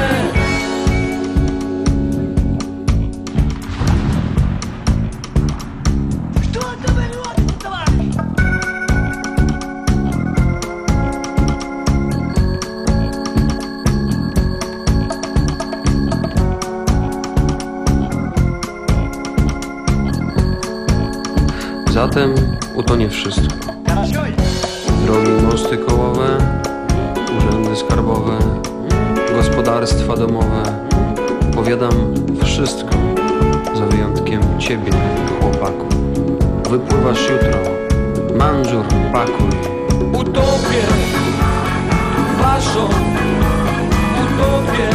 Zatem utonie wszystko. Drogi, mosty kołowe, urzędy skarbowe, gospodarstwa domowe. Powiadam wszystko, za wyjątkiem ciebie, chłopaku. Wypływasz jutro, manżur, pakuj.
Utopię waszą utopię.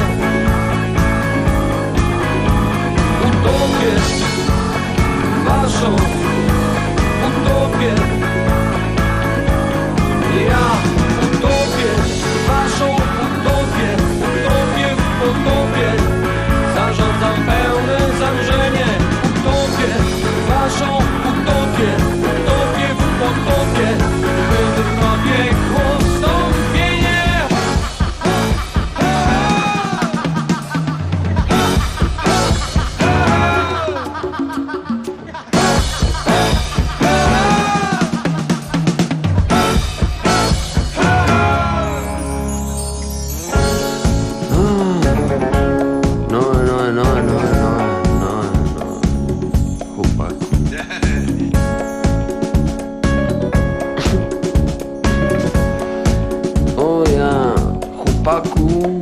Utopię waszą utopię. Ja utopię waszą utopię. Utopię w potopie. Zarządzam pełne zanurzenie. Utopię waszą utopię. Utopię w potopie. Wydrno piekło wstąpienie.
No, no, no, no, no, no, no. Chłopaku. O ja, chłopaku.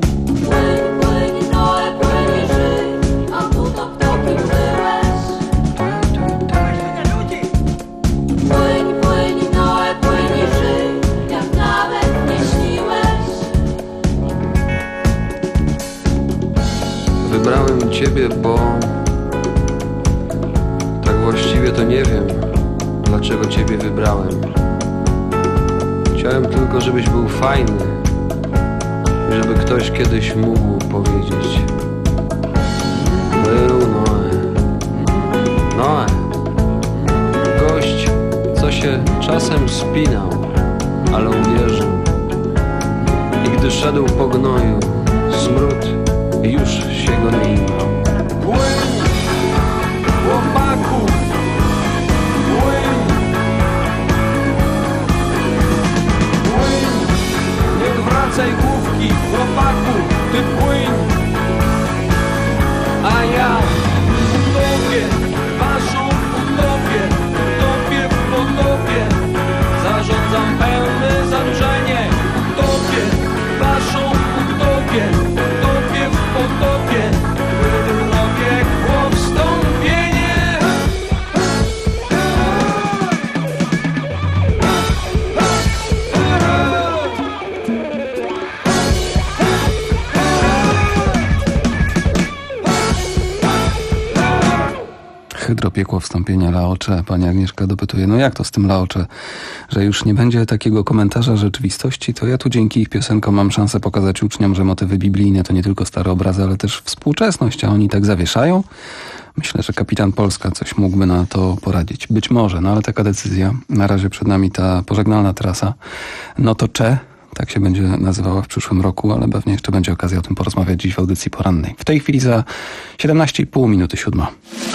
Wybrałem ciebie, bo tak właściwie to nie wiem, dlaczego ciebie wybrałem. Chciałem tylko, żebyś był fajny, żeby ktoś kiedyś mógł powiedzieć: był Noe, Noe, gość, co się czasem spinał, ale uwierzył. I gdy szedł po gnoju, smród już się go nie imał.
Płyń, chłopaku, płyń. Płyń, nie odwracaj główki, chłopaku, ty płyń. A ja utopię waszą utopię. Utopię w potopie. Zarządzam pełne zanurzenie. Utopię waszą utopię. Utopię w potopie. Wydrno piekło wstąpienie.
Hydropiekło wstąpienia Laocze. Pani Agnieszka dopytuje, no jak to z tym Laocze, że już nie będzie takiego komentarza rzeczywistości, to ja tu dzięki ich piosenkom mam szansę pokazać uczniom, że motywy biblijne to nie tylko stare obrazy, ale też współczesność, a oni tak zawieszają. Myślę, że kapitan Polska coś mógłby na to poradzić. Być może, no ale taka decyzja. Na razie przed nami ta pożegnalna trasa. No to Cze, tak się będzie nazywała w przyszłym roku, ale pewnie jeszcze będzie okazja o tym porozmawiać dziś w audycji porannej. W tej chwili za siedemnaście i pół minuty siódma.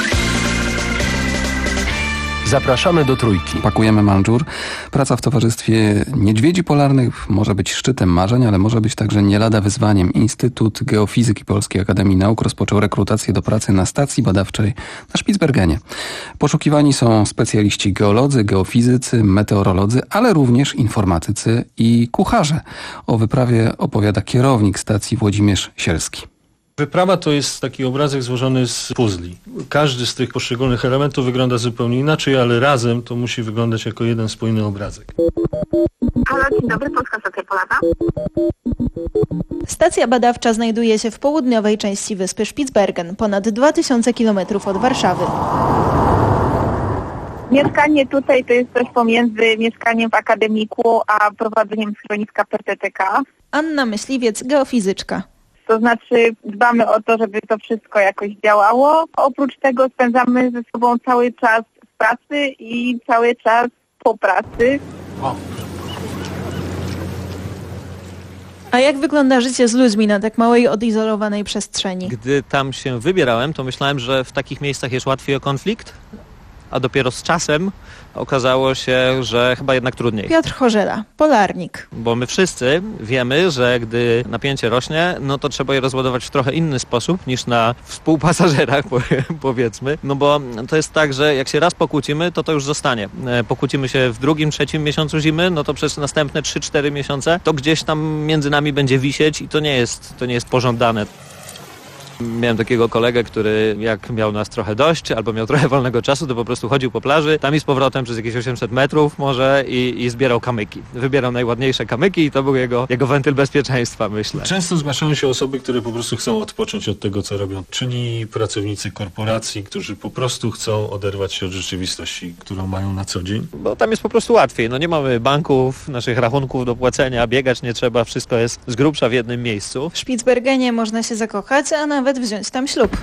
Zapraszamy do Trójki.
Pakujemy manżur. Praca w towarzystwie niedźwiedzi polarnych może być szczytem marzeń, ale może być także nie lada wyzwaniem. Instytut Geofizyki Polskiej Akademii Nauk rozpoczął rekrutację do pracy na stacji badawczej na Spitsbergenie. Poszukiwani są specjaliści geolodzy, geofizycy, meteorolodzy, ale również informatycy i kucharze. O wyprawie opowiada kierownik stacji Włodzimierz Sielski.
Wyprawa to jest taki obrazek złożony z puzli. Każdy z tych poszczególnych elementów wygląda zupełnie inaczej, ale razem to musi wyglądać jako jeden spójny obrazek.
Halo, dzień dobry, Polska Stacja Polarna.
Stacja badawcza znajduje się w południowej części wyspy Spitsbergen, ponad dwa tysiące kilometrów od Warszawy.
Mieszkanie tutaj to jest coś pomiędzy mieszkaniem w akademiku, a prowadzeniem schroniska P T T K.
Anna Myśliwiec, geofizyczka.
To znaczy dbamy o to, żeby to wszystko jakoś działało. Oprócz tego spędzamy ze sobą cały czas w pracy i cały czas po pracy.
O.
A jak wygląda życie z ludźmi na tak małej, odizolowanej przestrzeni?
Gdy tam się wybierałem, to myślałem, że w takich miejscach jest łatwiej o konflikt,
a dopiero z czasem okazało się, że chyba jednak trudniej.
Piotr Chorzela, polarnik.
Bo my wszyscy wiemy, że gdy napięcie rośnie, no to trzeba je rozładować w trochę inny sposób niż na współpasażerach, powiedzmy. No bo to jest tak, że jak się raz pokłócimy, to to już zostanie. Pokłócimy się w drugim, trzecim miesiącu zimy, no to przez następne trzy cztery miesiące to gdzieś tam między nami będzie wisieć i to nie jest, to nie jest pożądane. Miałem takiego kolegę, który jak miał nas trochę dość albo miał trochę wolnego czasu, to po prostu chodził po plaży, tam i z powrotem przez jakieś osiemset metrów może i, i zbierał kamyki. Wybierał najładniejsze kamyki i to był jego, jego wentyl bezpieczeństwa, myślę.
Często zgłaszają się osoby, które po prostu chcą odpocząć od tego, co robią. Czyli pracownicy korporacji, którzy po prostu chcą oderwać się od rzeczywistości, którą mają na co dzień.
Bo tam jest po prostu łatwiej. No nie mamy banków, naszych rachunków do płacenia, biegać nie trzeba, wszystko jest z grubsza w jednym miejscu.
W Spitsbergenie można się zakochać, a nawet wziąć tam ślub.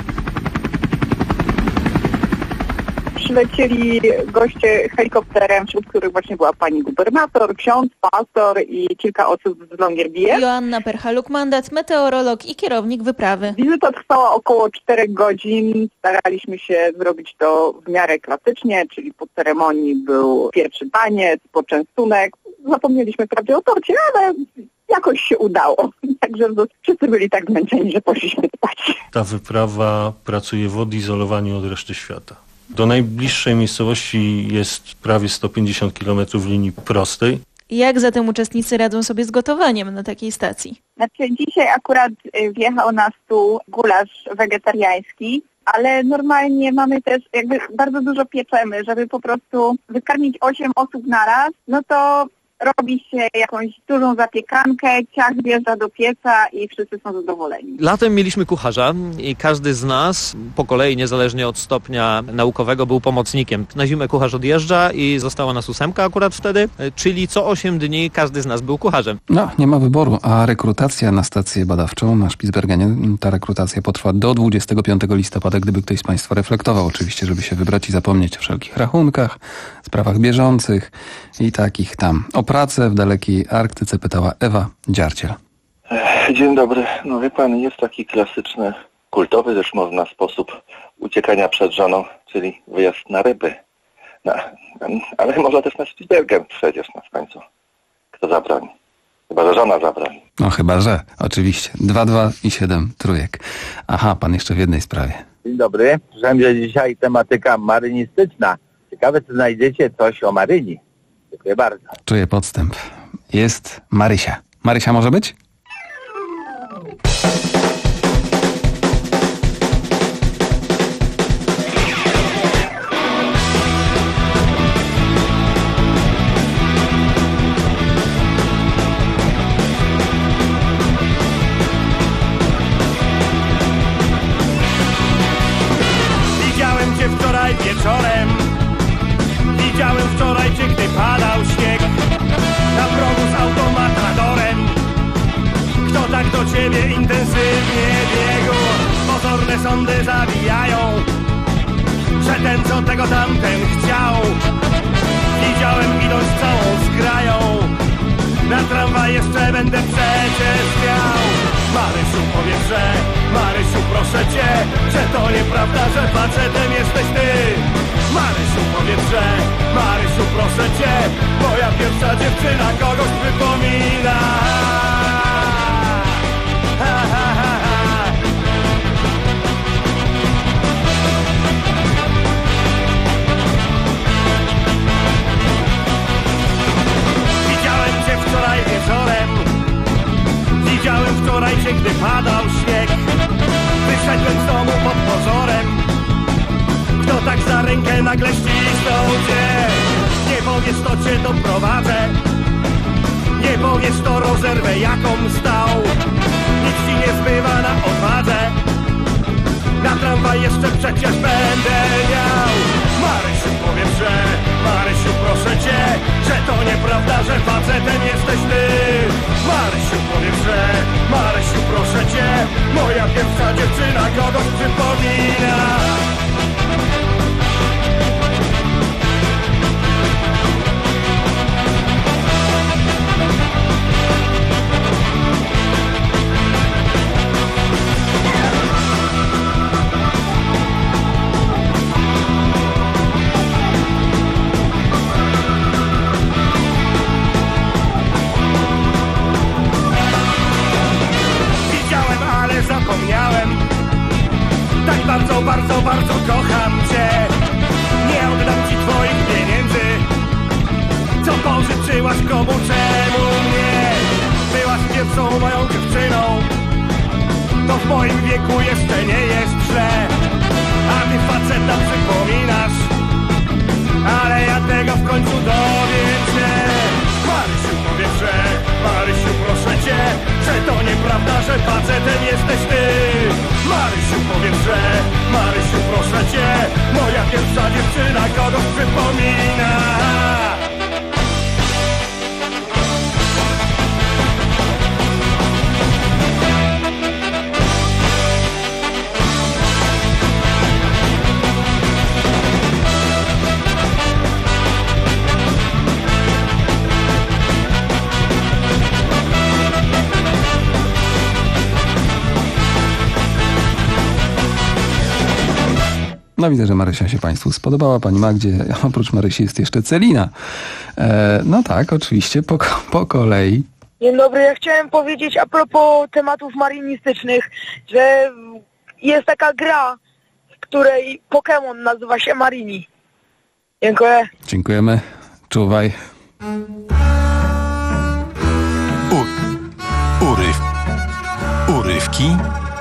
Przylecieli goście helikopterem, wśród których właśnie była pani gubernator, ksiądz, pastor i kilka osób z Longyearbyen.
Joanna Perhaluk-Mandat, meteorolog i kierownik wyprawy.
Wizyta trwała około czterech godzin. Staraliśmy się zrobić to w miarę klasycznie, czyli po ceremonii był pierwszy taniec, poczęstunek. Zapomnieliśmy wprawdzie o torcie, ale jakoś się udało. Także wszyscy byli tak zmęczeni, że poszliśmy spać.
Ta wyprawa pracuje w odizolowaniu od reszty świata. Do najbliższej miejscowości jest prawie sto pięćdziesiąt kilometrów linii prostej.
Jak zatem uczestnicy radzą sobie z gotowaniem na takiej stacji?
Znaczy dzisiaj akurat wjechał na stół gulasz wegetariański, ale normalnie mamy też jakby bardzo dużo pieczemy, żeby po prostu wykarmić osiem osób naraz, no to robi się jakąś dużą zapiekankę, ciach wjeżdża do pieca i wszyscy są zadowoleni.
Latem mieliśmy kucharza i każdy z nas po kolei, niezależnie od stopnia naukowego, był pomocnikiem. Na zimę kucharz odjeżdża i została nas ósemka akurat wtedy, czyli co osiem dni każdy z nas był kucharzem.
No, nie ma wyboru, a rekrutacja na stację badawczą na Spitsbergenie, ta rekrutacja potrwa do dwudziestego piątego listopada, gdyby ktoś z Państwa reflektował oczywiście, żeby się wybrać i zapomnieć o wszelkich rachunkach, sprawach bieżących i takich tam. O pracę w dalekiej Arktyce pytała Ewa Dziarciel.
Dzień dobry. No wie pan, jest taki klasyczny, kultowy też można sposób uciekania przed żoną, czyli wyjazd na ryby. No, ale można też na Spitsbergen przecież na w końcu. Kto zabroni? Chyba, że żona zabroni.
No chyba, że. Oczywiście. Dwa, dwa i siedem trójek. Aha, pan jeszcze w jednej sprawie.
Dzień dobry. Słyszałem, że dzisiaj tematyka marynistyczna. Ciekawe, czy znajdziecie coś o maryni. Dziękuję bardzo.
Czuję podstęp. Jest Marysia. Marysia może być?
Widziałem cię wczoraj wieczorem. Widziałem wczoraj cię, gdy padał śnieg. Na progu z automatradorem. Kto tak do ciebie intensywnie biegł? Pozorne sądy zabijają, że ten co tego tamten chciał. Widziałem idąc całą zgrają. Na tramwaj jeszcze będę przecież miał. Marysiu, powiedz, że Marysiu, proszę cię, że to nieprawda, że facetem jesteś ty. Marysiu, powiedz, że Marysiu, proszę cię, moja pierwsza dziewczyna kogoś przypomina. Ha, ha, ha, ha. Widziałem cię wczoraj wieczorem. Widziałem wczoraj cię, gdy padał śnieg. Wyszedłem z domu pod pozorem. Kto tak za rękę nagle ścisnął cię? Nie powiesz, to cię doprowadzę. Nie powiesz, to rozerwę jaką stał. Nic ci nie zbywa na odwadze. Na tramwaj jeszcze przecież będę miał. Marysiu, powiedz, że Marysiu, proszę cię, że to nieprawda, że facetem jesteś ty. Marysiu, powiedz, że Marysiu, proszę cię, moja pierwsza dziewczyna kogoś przypomina. Bardzo, bardzo, bardzo kocham cię. Nie oddam ci twoich pieniędzy, co pożyczyłaś komu, czemu mnie. Byłaś pierwszą moją dziewczyną, to w moim wieku jeszcze nie jest źle. A ty faceta przypominasz, ale ja tego w końcu dowiem się. Marysiu, powiedz, że Marysiu, proszę cię, że to nieprawda, że facetem jesteś ty. Marysiu, powiedz, że Marysiu, proszę cię, moja pierwsza dziewczyna kogoś przypomina.
No widzę, że Marysia się Państwu spodobała. Pani Magdzie, oprócz Marysi jest jeszcze Celina. E, no tak, oczywiście, po, po kolei.
Dzień dobry, ja chciałem powiedzieć a propos tematów marynistycznych, że jest taka gra, w której Pokémon nazywa się Marini. Dziękuję.
Dziękujemy. Czuwaj.
U, uryw, urywki.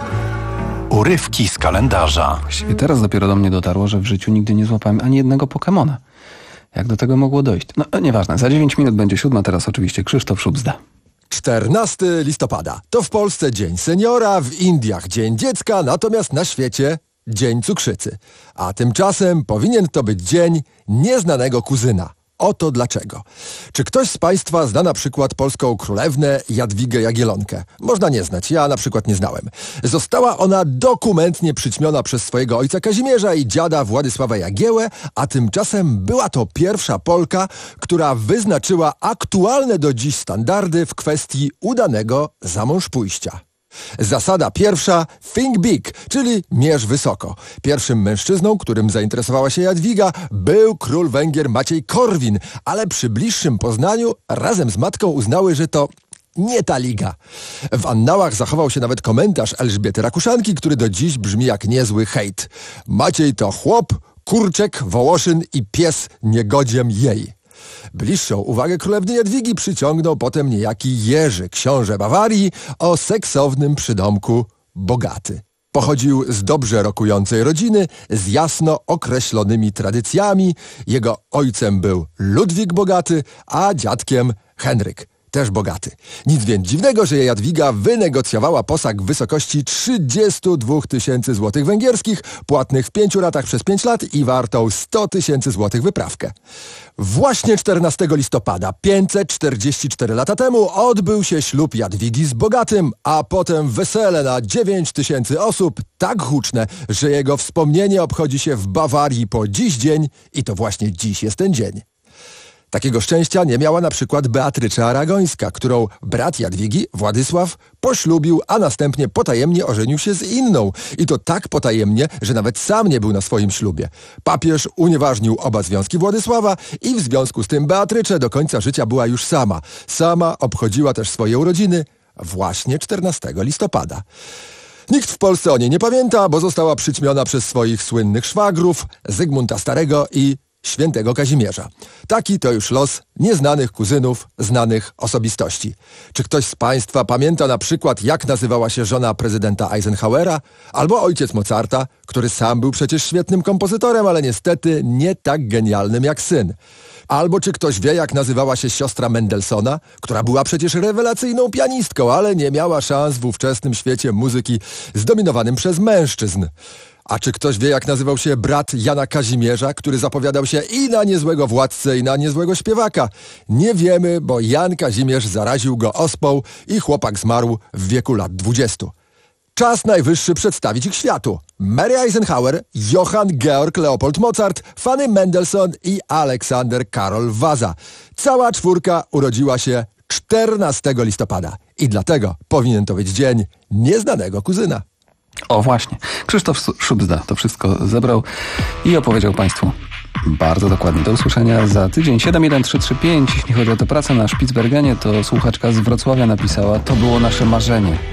Urywki z kalendarza.
Właściwie teraz dopiero do mnie dotarło, że w życiu nigdy nie złapałem ani jednego Pokemona. Jak do tego mogło dojść? No nieważne, za dziewięć minut będzie siódma, teraz oczywiście Krzysztof Szubzda.
czternastego listopada to w Polsce Dzień Seniora, w Indiach Dzień Dziecka, natomiast na świecie Dzień Cukrzycy. A tymczasem powinien to być Dzień Nieznanego Kuzyna. Oto dlaczego. Czy ktoś z Państwa zna na przykład polską królewnę Jadwigę Jagiellonkę? Można nie znać, ja na przykład nie znałem. Została ona dokumentnie przyćmiona przez swojego ojca Kazimierza i dziada Władysława Jagiełę, a tymczasem była to pierwsza Polka, która wyznaczyła aktualne do dziś standardy w kwestii udanego zamążpójścia. Zasada pierwsza, think big, czyli mierz wysoko. Pierwszym mężczyzną, którym zainteresowała się Jadwiga, był król Węgier Maciej Korwin, ale przy bliższym poznaniu razem z matką uznały, że to nie ta liga. W annałach zachował się nawet komentarz Elżbiety Rakuszanki, który do dziś brzmi jak niezły hejt. Maciej to chłop, kurczek, wołoszyn i pies niegodziem jej. Bliższą uwagę królewny Jadwigi przyciągnął potem niejaki Jerzy, książę Bawarii, o seksownym przydomku Bogaty. Pochodził z dobrze rokującej rodziny, z jasno określonymi tradycjami. Jego ojcem był Ludwik Bogaty, a dziadkiem Henryk, też bogaty. Nic więc dziwnego, że Jadwiga wynegocjowała posag w wysokości trzydzieści dwa tysięcy złotych węgierskich, płatnych w pięciu ratach przez pięć lat i wartą sto tysięcy złotych wyprawkę. Właśnie czternastego listopada, pięćset czterdzieści cztery lata temu, odbył się ślub Jadwigi z Bogatym, a potem wesele na dziewięć tysięcy osób, tak huczne, że jego wspomnienie obchodzi się w Bawarii po dziś dzień i to właśnie dziś jest ten dzień. Takiego szczęścia nie miała na przykład Beatrycza Aragońska, którą brat Jadwigi, Władysław, poślubił, a następnie potajemnie ożenił się z inną. I to tak potajemnie, że nawet sam nie był na swoim ślubie. Papież unieważnił oba związki Władysława i w związku z tym Beatrycze do końca życia była już sama. Sama obchodziła też swoje urodziny właśnie czternastego listopada. Nikt w Polsce o niej nie pamięta, bo została przyćmiona przez swoich słynnych szwagrów Zygmunta Starego i Świętego Kazimierza. Taki to już los nieznanych kuzynów, znanych osobistości. Czy ktoś z Państwa pamięta na przykład, jak nazywała się żona prezydenta Eisenhowera? Albo ojciec Mozarta, który sam był przecież świetnym kompozytorem, ale niestety nie tak genialnym jak syn. Albo czy ktoś wie, jak nazywała się siostra Mendelssohna, która była przecież rewelacyjną pianistką, ale nie miała szans w ówczesnym świecie muzyki zdominowanym przez mężczyzn. A czy ktoś wie, jak nazywał się brat Jana Kazimierza, który zapowiadał się i na niezłego władcę, i na niezłego śpiewaka? Nie wiemy, bo Jan Kazimierz zaraził go ospą i chłopak zmarł w wieku lat dwudziestu. Czas najwyższy przedstawić ich światu. Mary Eisenhower, Johann Georg Leopold Mozart, Fanny Mendelssohn i Aleksander Karol Waza. Cała czwórka urodziła się czternastego listopada. I dlatego powinien to być dzień nieznanego kuzyna.
O właśnie, Krzysztof Szubzda to wszystko zebrał i opowiedział Państwu bardzo dokładnie. Do usłyszenia za tydzień. siedem jeden trzy trzy pięć. Jeśli chodzi o tę pracę na Spitsbergenie, to słuchaczka z Wrocławia napisała: to było nasze marzenie.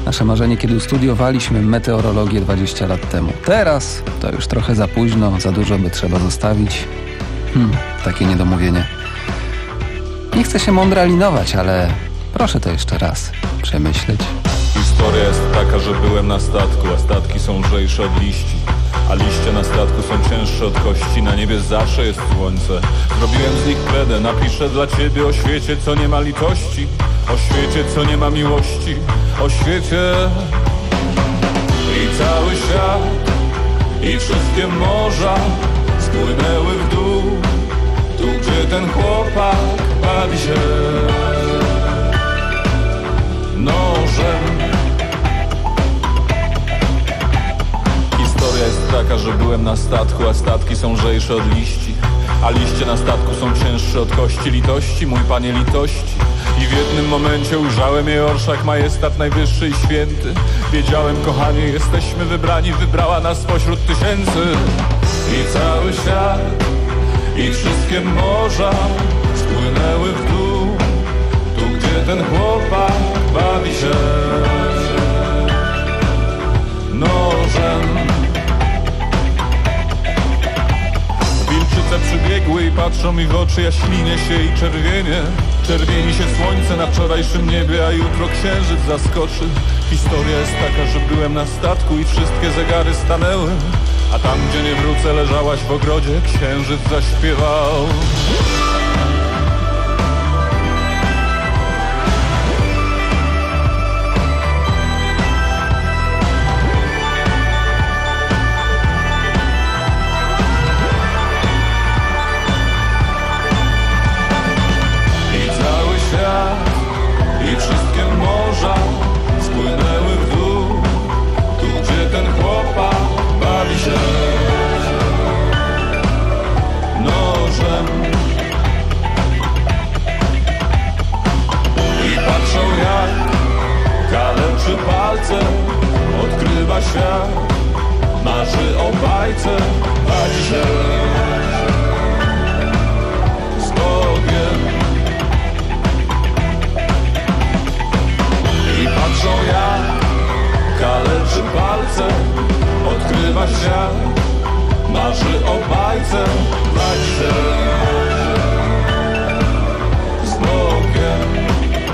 Nasze marzenie, kiedy studiowaliśmy meteorologię dwadzieścia lat temu. Teraz to już trochę za późno, za dużo by trzeba zostawić. Hmm, takie niedomówienie. Nie chcę się mądralinować, ale proszę to jeszcze raz przemyśleć.
Historia jest taka, że byłem na statku, a statki są lżejsze od liści. A liście na statku są cięższe od kości. Na niebie zawsze jest słońce. Zrobiłem z nich kredę. Napiszę dla ciebie o świecie, co nie ma litości. O świecie, co nie ma miłości. O świecie i cały świat i wszystkie morza spłynęły w dół. Tu, gdzie ten chłopak bawi się nożem. Historia jest taka, że byłem na statku, a statki są lżejsze od liści. A liście na statku są cięższe od kości. Litości, mój panie, litości. I w jednym momencie ujrzałem jej orszak, majestat najwyższy i święty. Wiedziałem, kochanie, jesteśmy wybrani, wybrała nas spośród tysięcy. I cały świat i wszystkie morza spłynęły w dół. Tu, gdzie ten chłopak bawi się nożem. Wilczyce przybiegły i patrzą mi w oczy, ja ślinię się i czerwienie. Czerwieni się słońce na wczorajszym niebie, a jutro księżyc zaskoczy. Historia jest taka, że byłem na statku i wszystkie zegary stanęły. A tam, gdzie nie wrócę, leżałaś w ogrodzie, księżyc zaśpiewał. I wszystkie morza spłynęły w dół. Tu, gdzie ten chłopak bawi się nożem. I patrzą, jak kaleczy palce, odkrywa świat, marzy o bajce, bawi się z Bogiem. I patrzą, jak kaleczy palce, odkrywa świat, marzy o bajce, bawi się z Bogiem.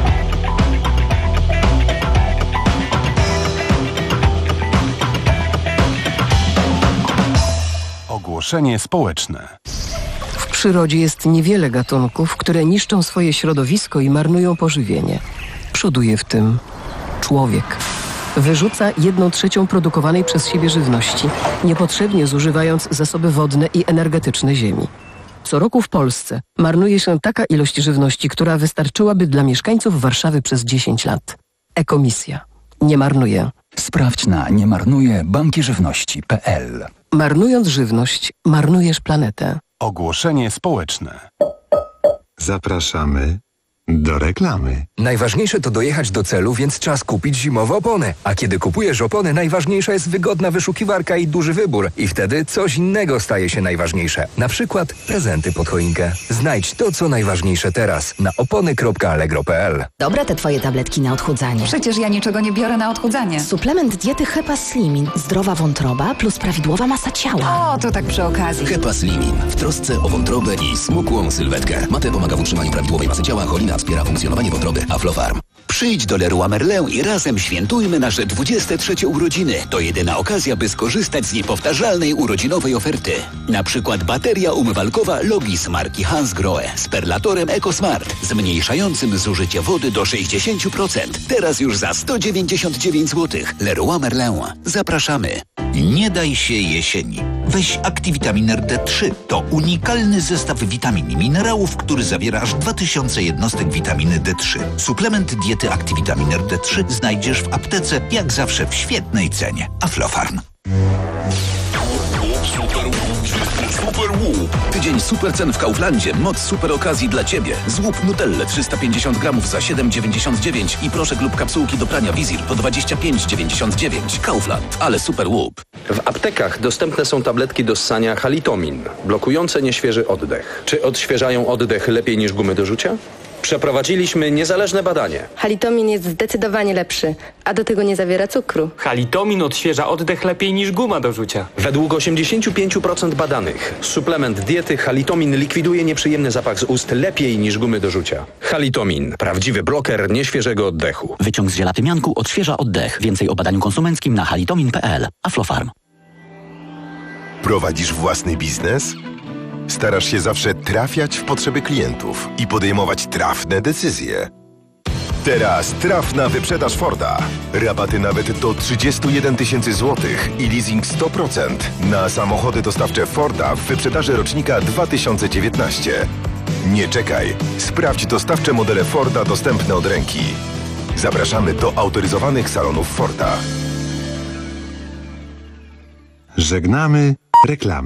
Ogłoszenie społeczne.
W przyrodzie jest niewiele gatunków, które niszczą swoje środowisko i marnują pożywienie. Przoduje w tym człowiek. Wyrzuca jedną trzecią produkowanej przez siebie żywności, niepotrzebnie zużywając zasoby wodne i energetyczne ziemi. Co roku w Polsce marnuje się taka ilość żywności, która wystarczyłaby dla mieszkańców Warszawy przez dziesięć lat. Ekomisja. Nie marnuje.
Sprawdź na niemarnuje banki żywności kropka p l.
Marnując żywność, marnujesz planetę.
Ogłoszenie społeczne. Zapraszamy do reklamy.
Najważniejsze to dojechać do celu, więc czas kupić zimowe opony. A kiedy kupujesz opony, najważniejsza jest wygodna wyszukiwarka i duży wybór. I wtedy coś innego staje się najważniejsze. Na przykład prezenty pod choinkę. Znajdź to, co najważniejsze teraz na opony kropka allegro kropka p l.
Dobre te twoje tabletki na odchudzanie.
Przecież ja niczego nie biorę na odchudzanie.
Suplement diety Hepa Slimin. Zdrowa wątroba plus prawidłowa masa ciała.
O, to tak przy okazji.
Hepa Slimin. W trosce o wątrobę i smukłą sylwetkę. Mate pomaga w utrzymaniu prawidłowej masy ciała, cholina wspiera funkcjonowanie wątroby. Aflofarm. Przyjdź do Leroy Merlin i razem świętujmy nasze dwudzieste trzecie urodziny. To jedyna okazja, by skorzystać z niepowtarzalnej urodzinowej oferty. Na przykład bateria umywalkowa Logis marki Hansgrohe z perlatorem EcoSmart, zmniejszającym zużycie wody do sześćdziesiąt procent. Teraz już za sto dziewięćdziesiąt dziewięć złotych. Leroy Merlin. Zapraszamy.
Nie daj się jesieni. Weź Activitamin R D trzy. To unikalny zestaw witamin i minerałów, który zawiera aż dwa tysiące jednostek witaminy D trzy. Suplement diety Activitamin R D trzy znajdziesz w aptece, jak zawsze w świetnej cenie. Aflofarm.
Super łup! Tydzień super cen w Kauflandzie. Moc super okazji dla Ciebie. Złup Nutelle trzysta pięćdziesiąt gramów za siedem dziewięćdziesiąt dziewięć i proszek lub kapsułki do prania Wizir po dwadzieścia pięć dziewięćdziesiąt dziewięć. Kaufland, ale super łup.
W aptekach dostępne są tabletki do ssania Halitomin, blokujące nieświeży oddech. Czy odświeżają oddech lepiej niż gumy do rzucia? Przeprowadziliśmy niezależne badanie.
Halitomin jest zdecydowanie lepszy, a do tego nie zawiera cukru.
Halitomin odświeża oddech lepiej niż guma do rzucia.
Według osiemdziesiąt pięć procent badanych suplement diety Halitomin likwiduje nieprzyjemny zapach z ust lepiej niż gumy do rzucia. Halitomin. Prawdziwy bloker nieświeżego oddechu.
Wyciąg z zielatymianku odświeża oddech. Więcej o badaniu konsumenckim na halitomin kropka p l. Aflofarm.
Prowadzisz własny biznes? Starasz się zawsze trafiać w potrzeby klientów i podejmować trafne decyzje. Teraz trafna wyprzedaż Forda. Rabaty nawet do trzydzieści jeden tysięcy złotych i leasing sto procent na samochody dostawcze Forda w wyprzedaży rocznika dwa tysiące dziewiętnaście. Nie czekaj. Sprawdź dostawcze modele Forda dostępne od ręki. Zapraszamy do autoryzowanych salonów Forda.
Żegnamy reklamy.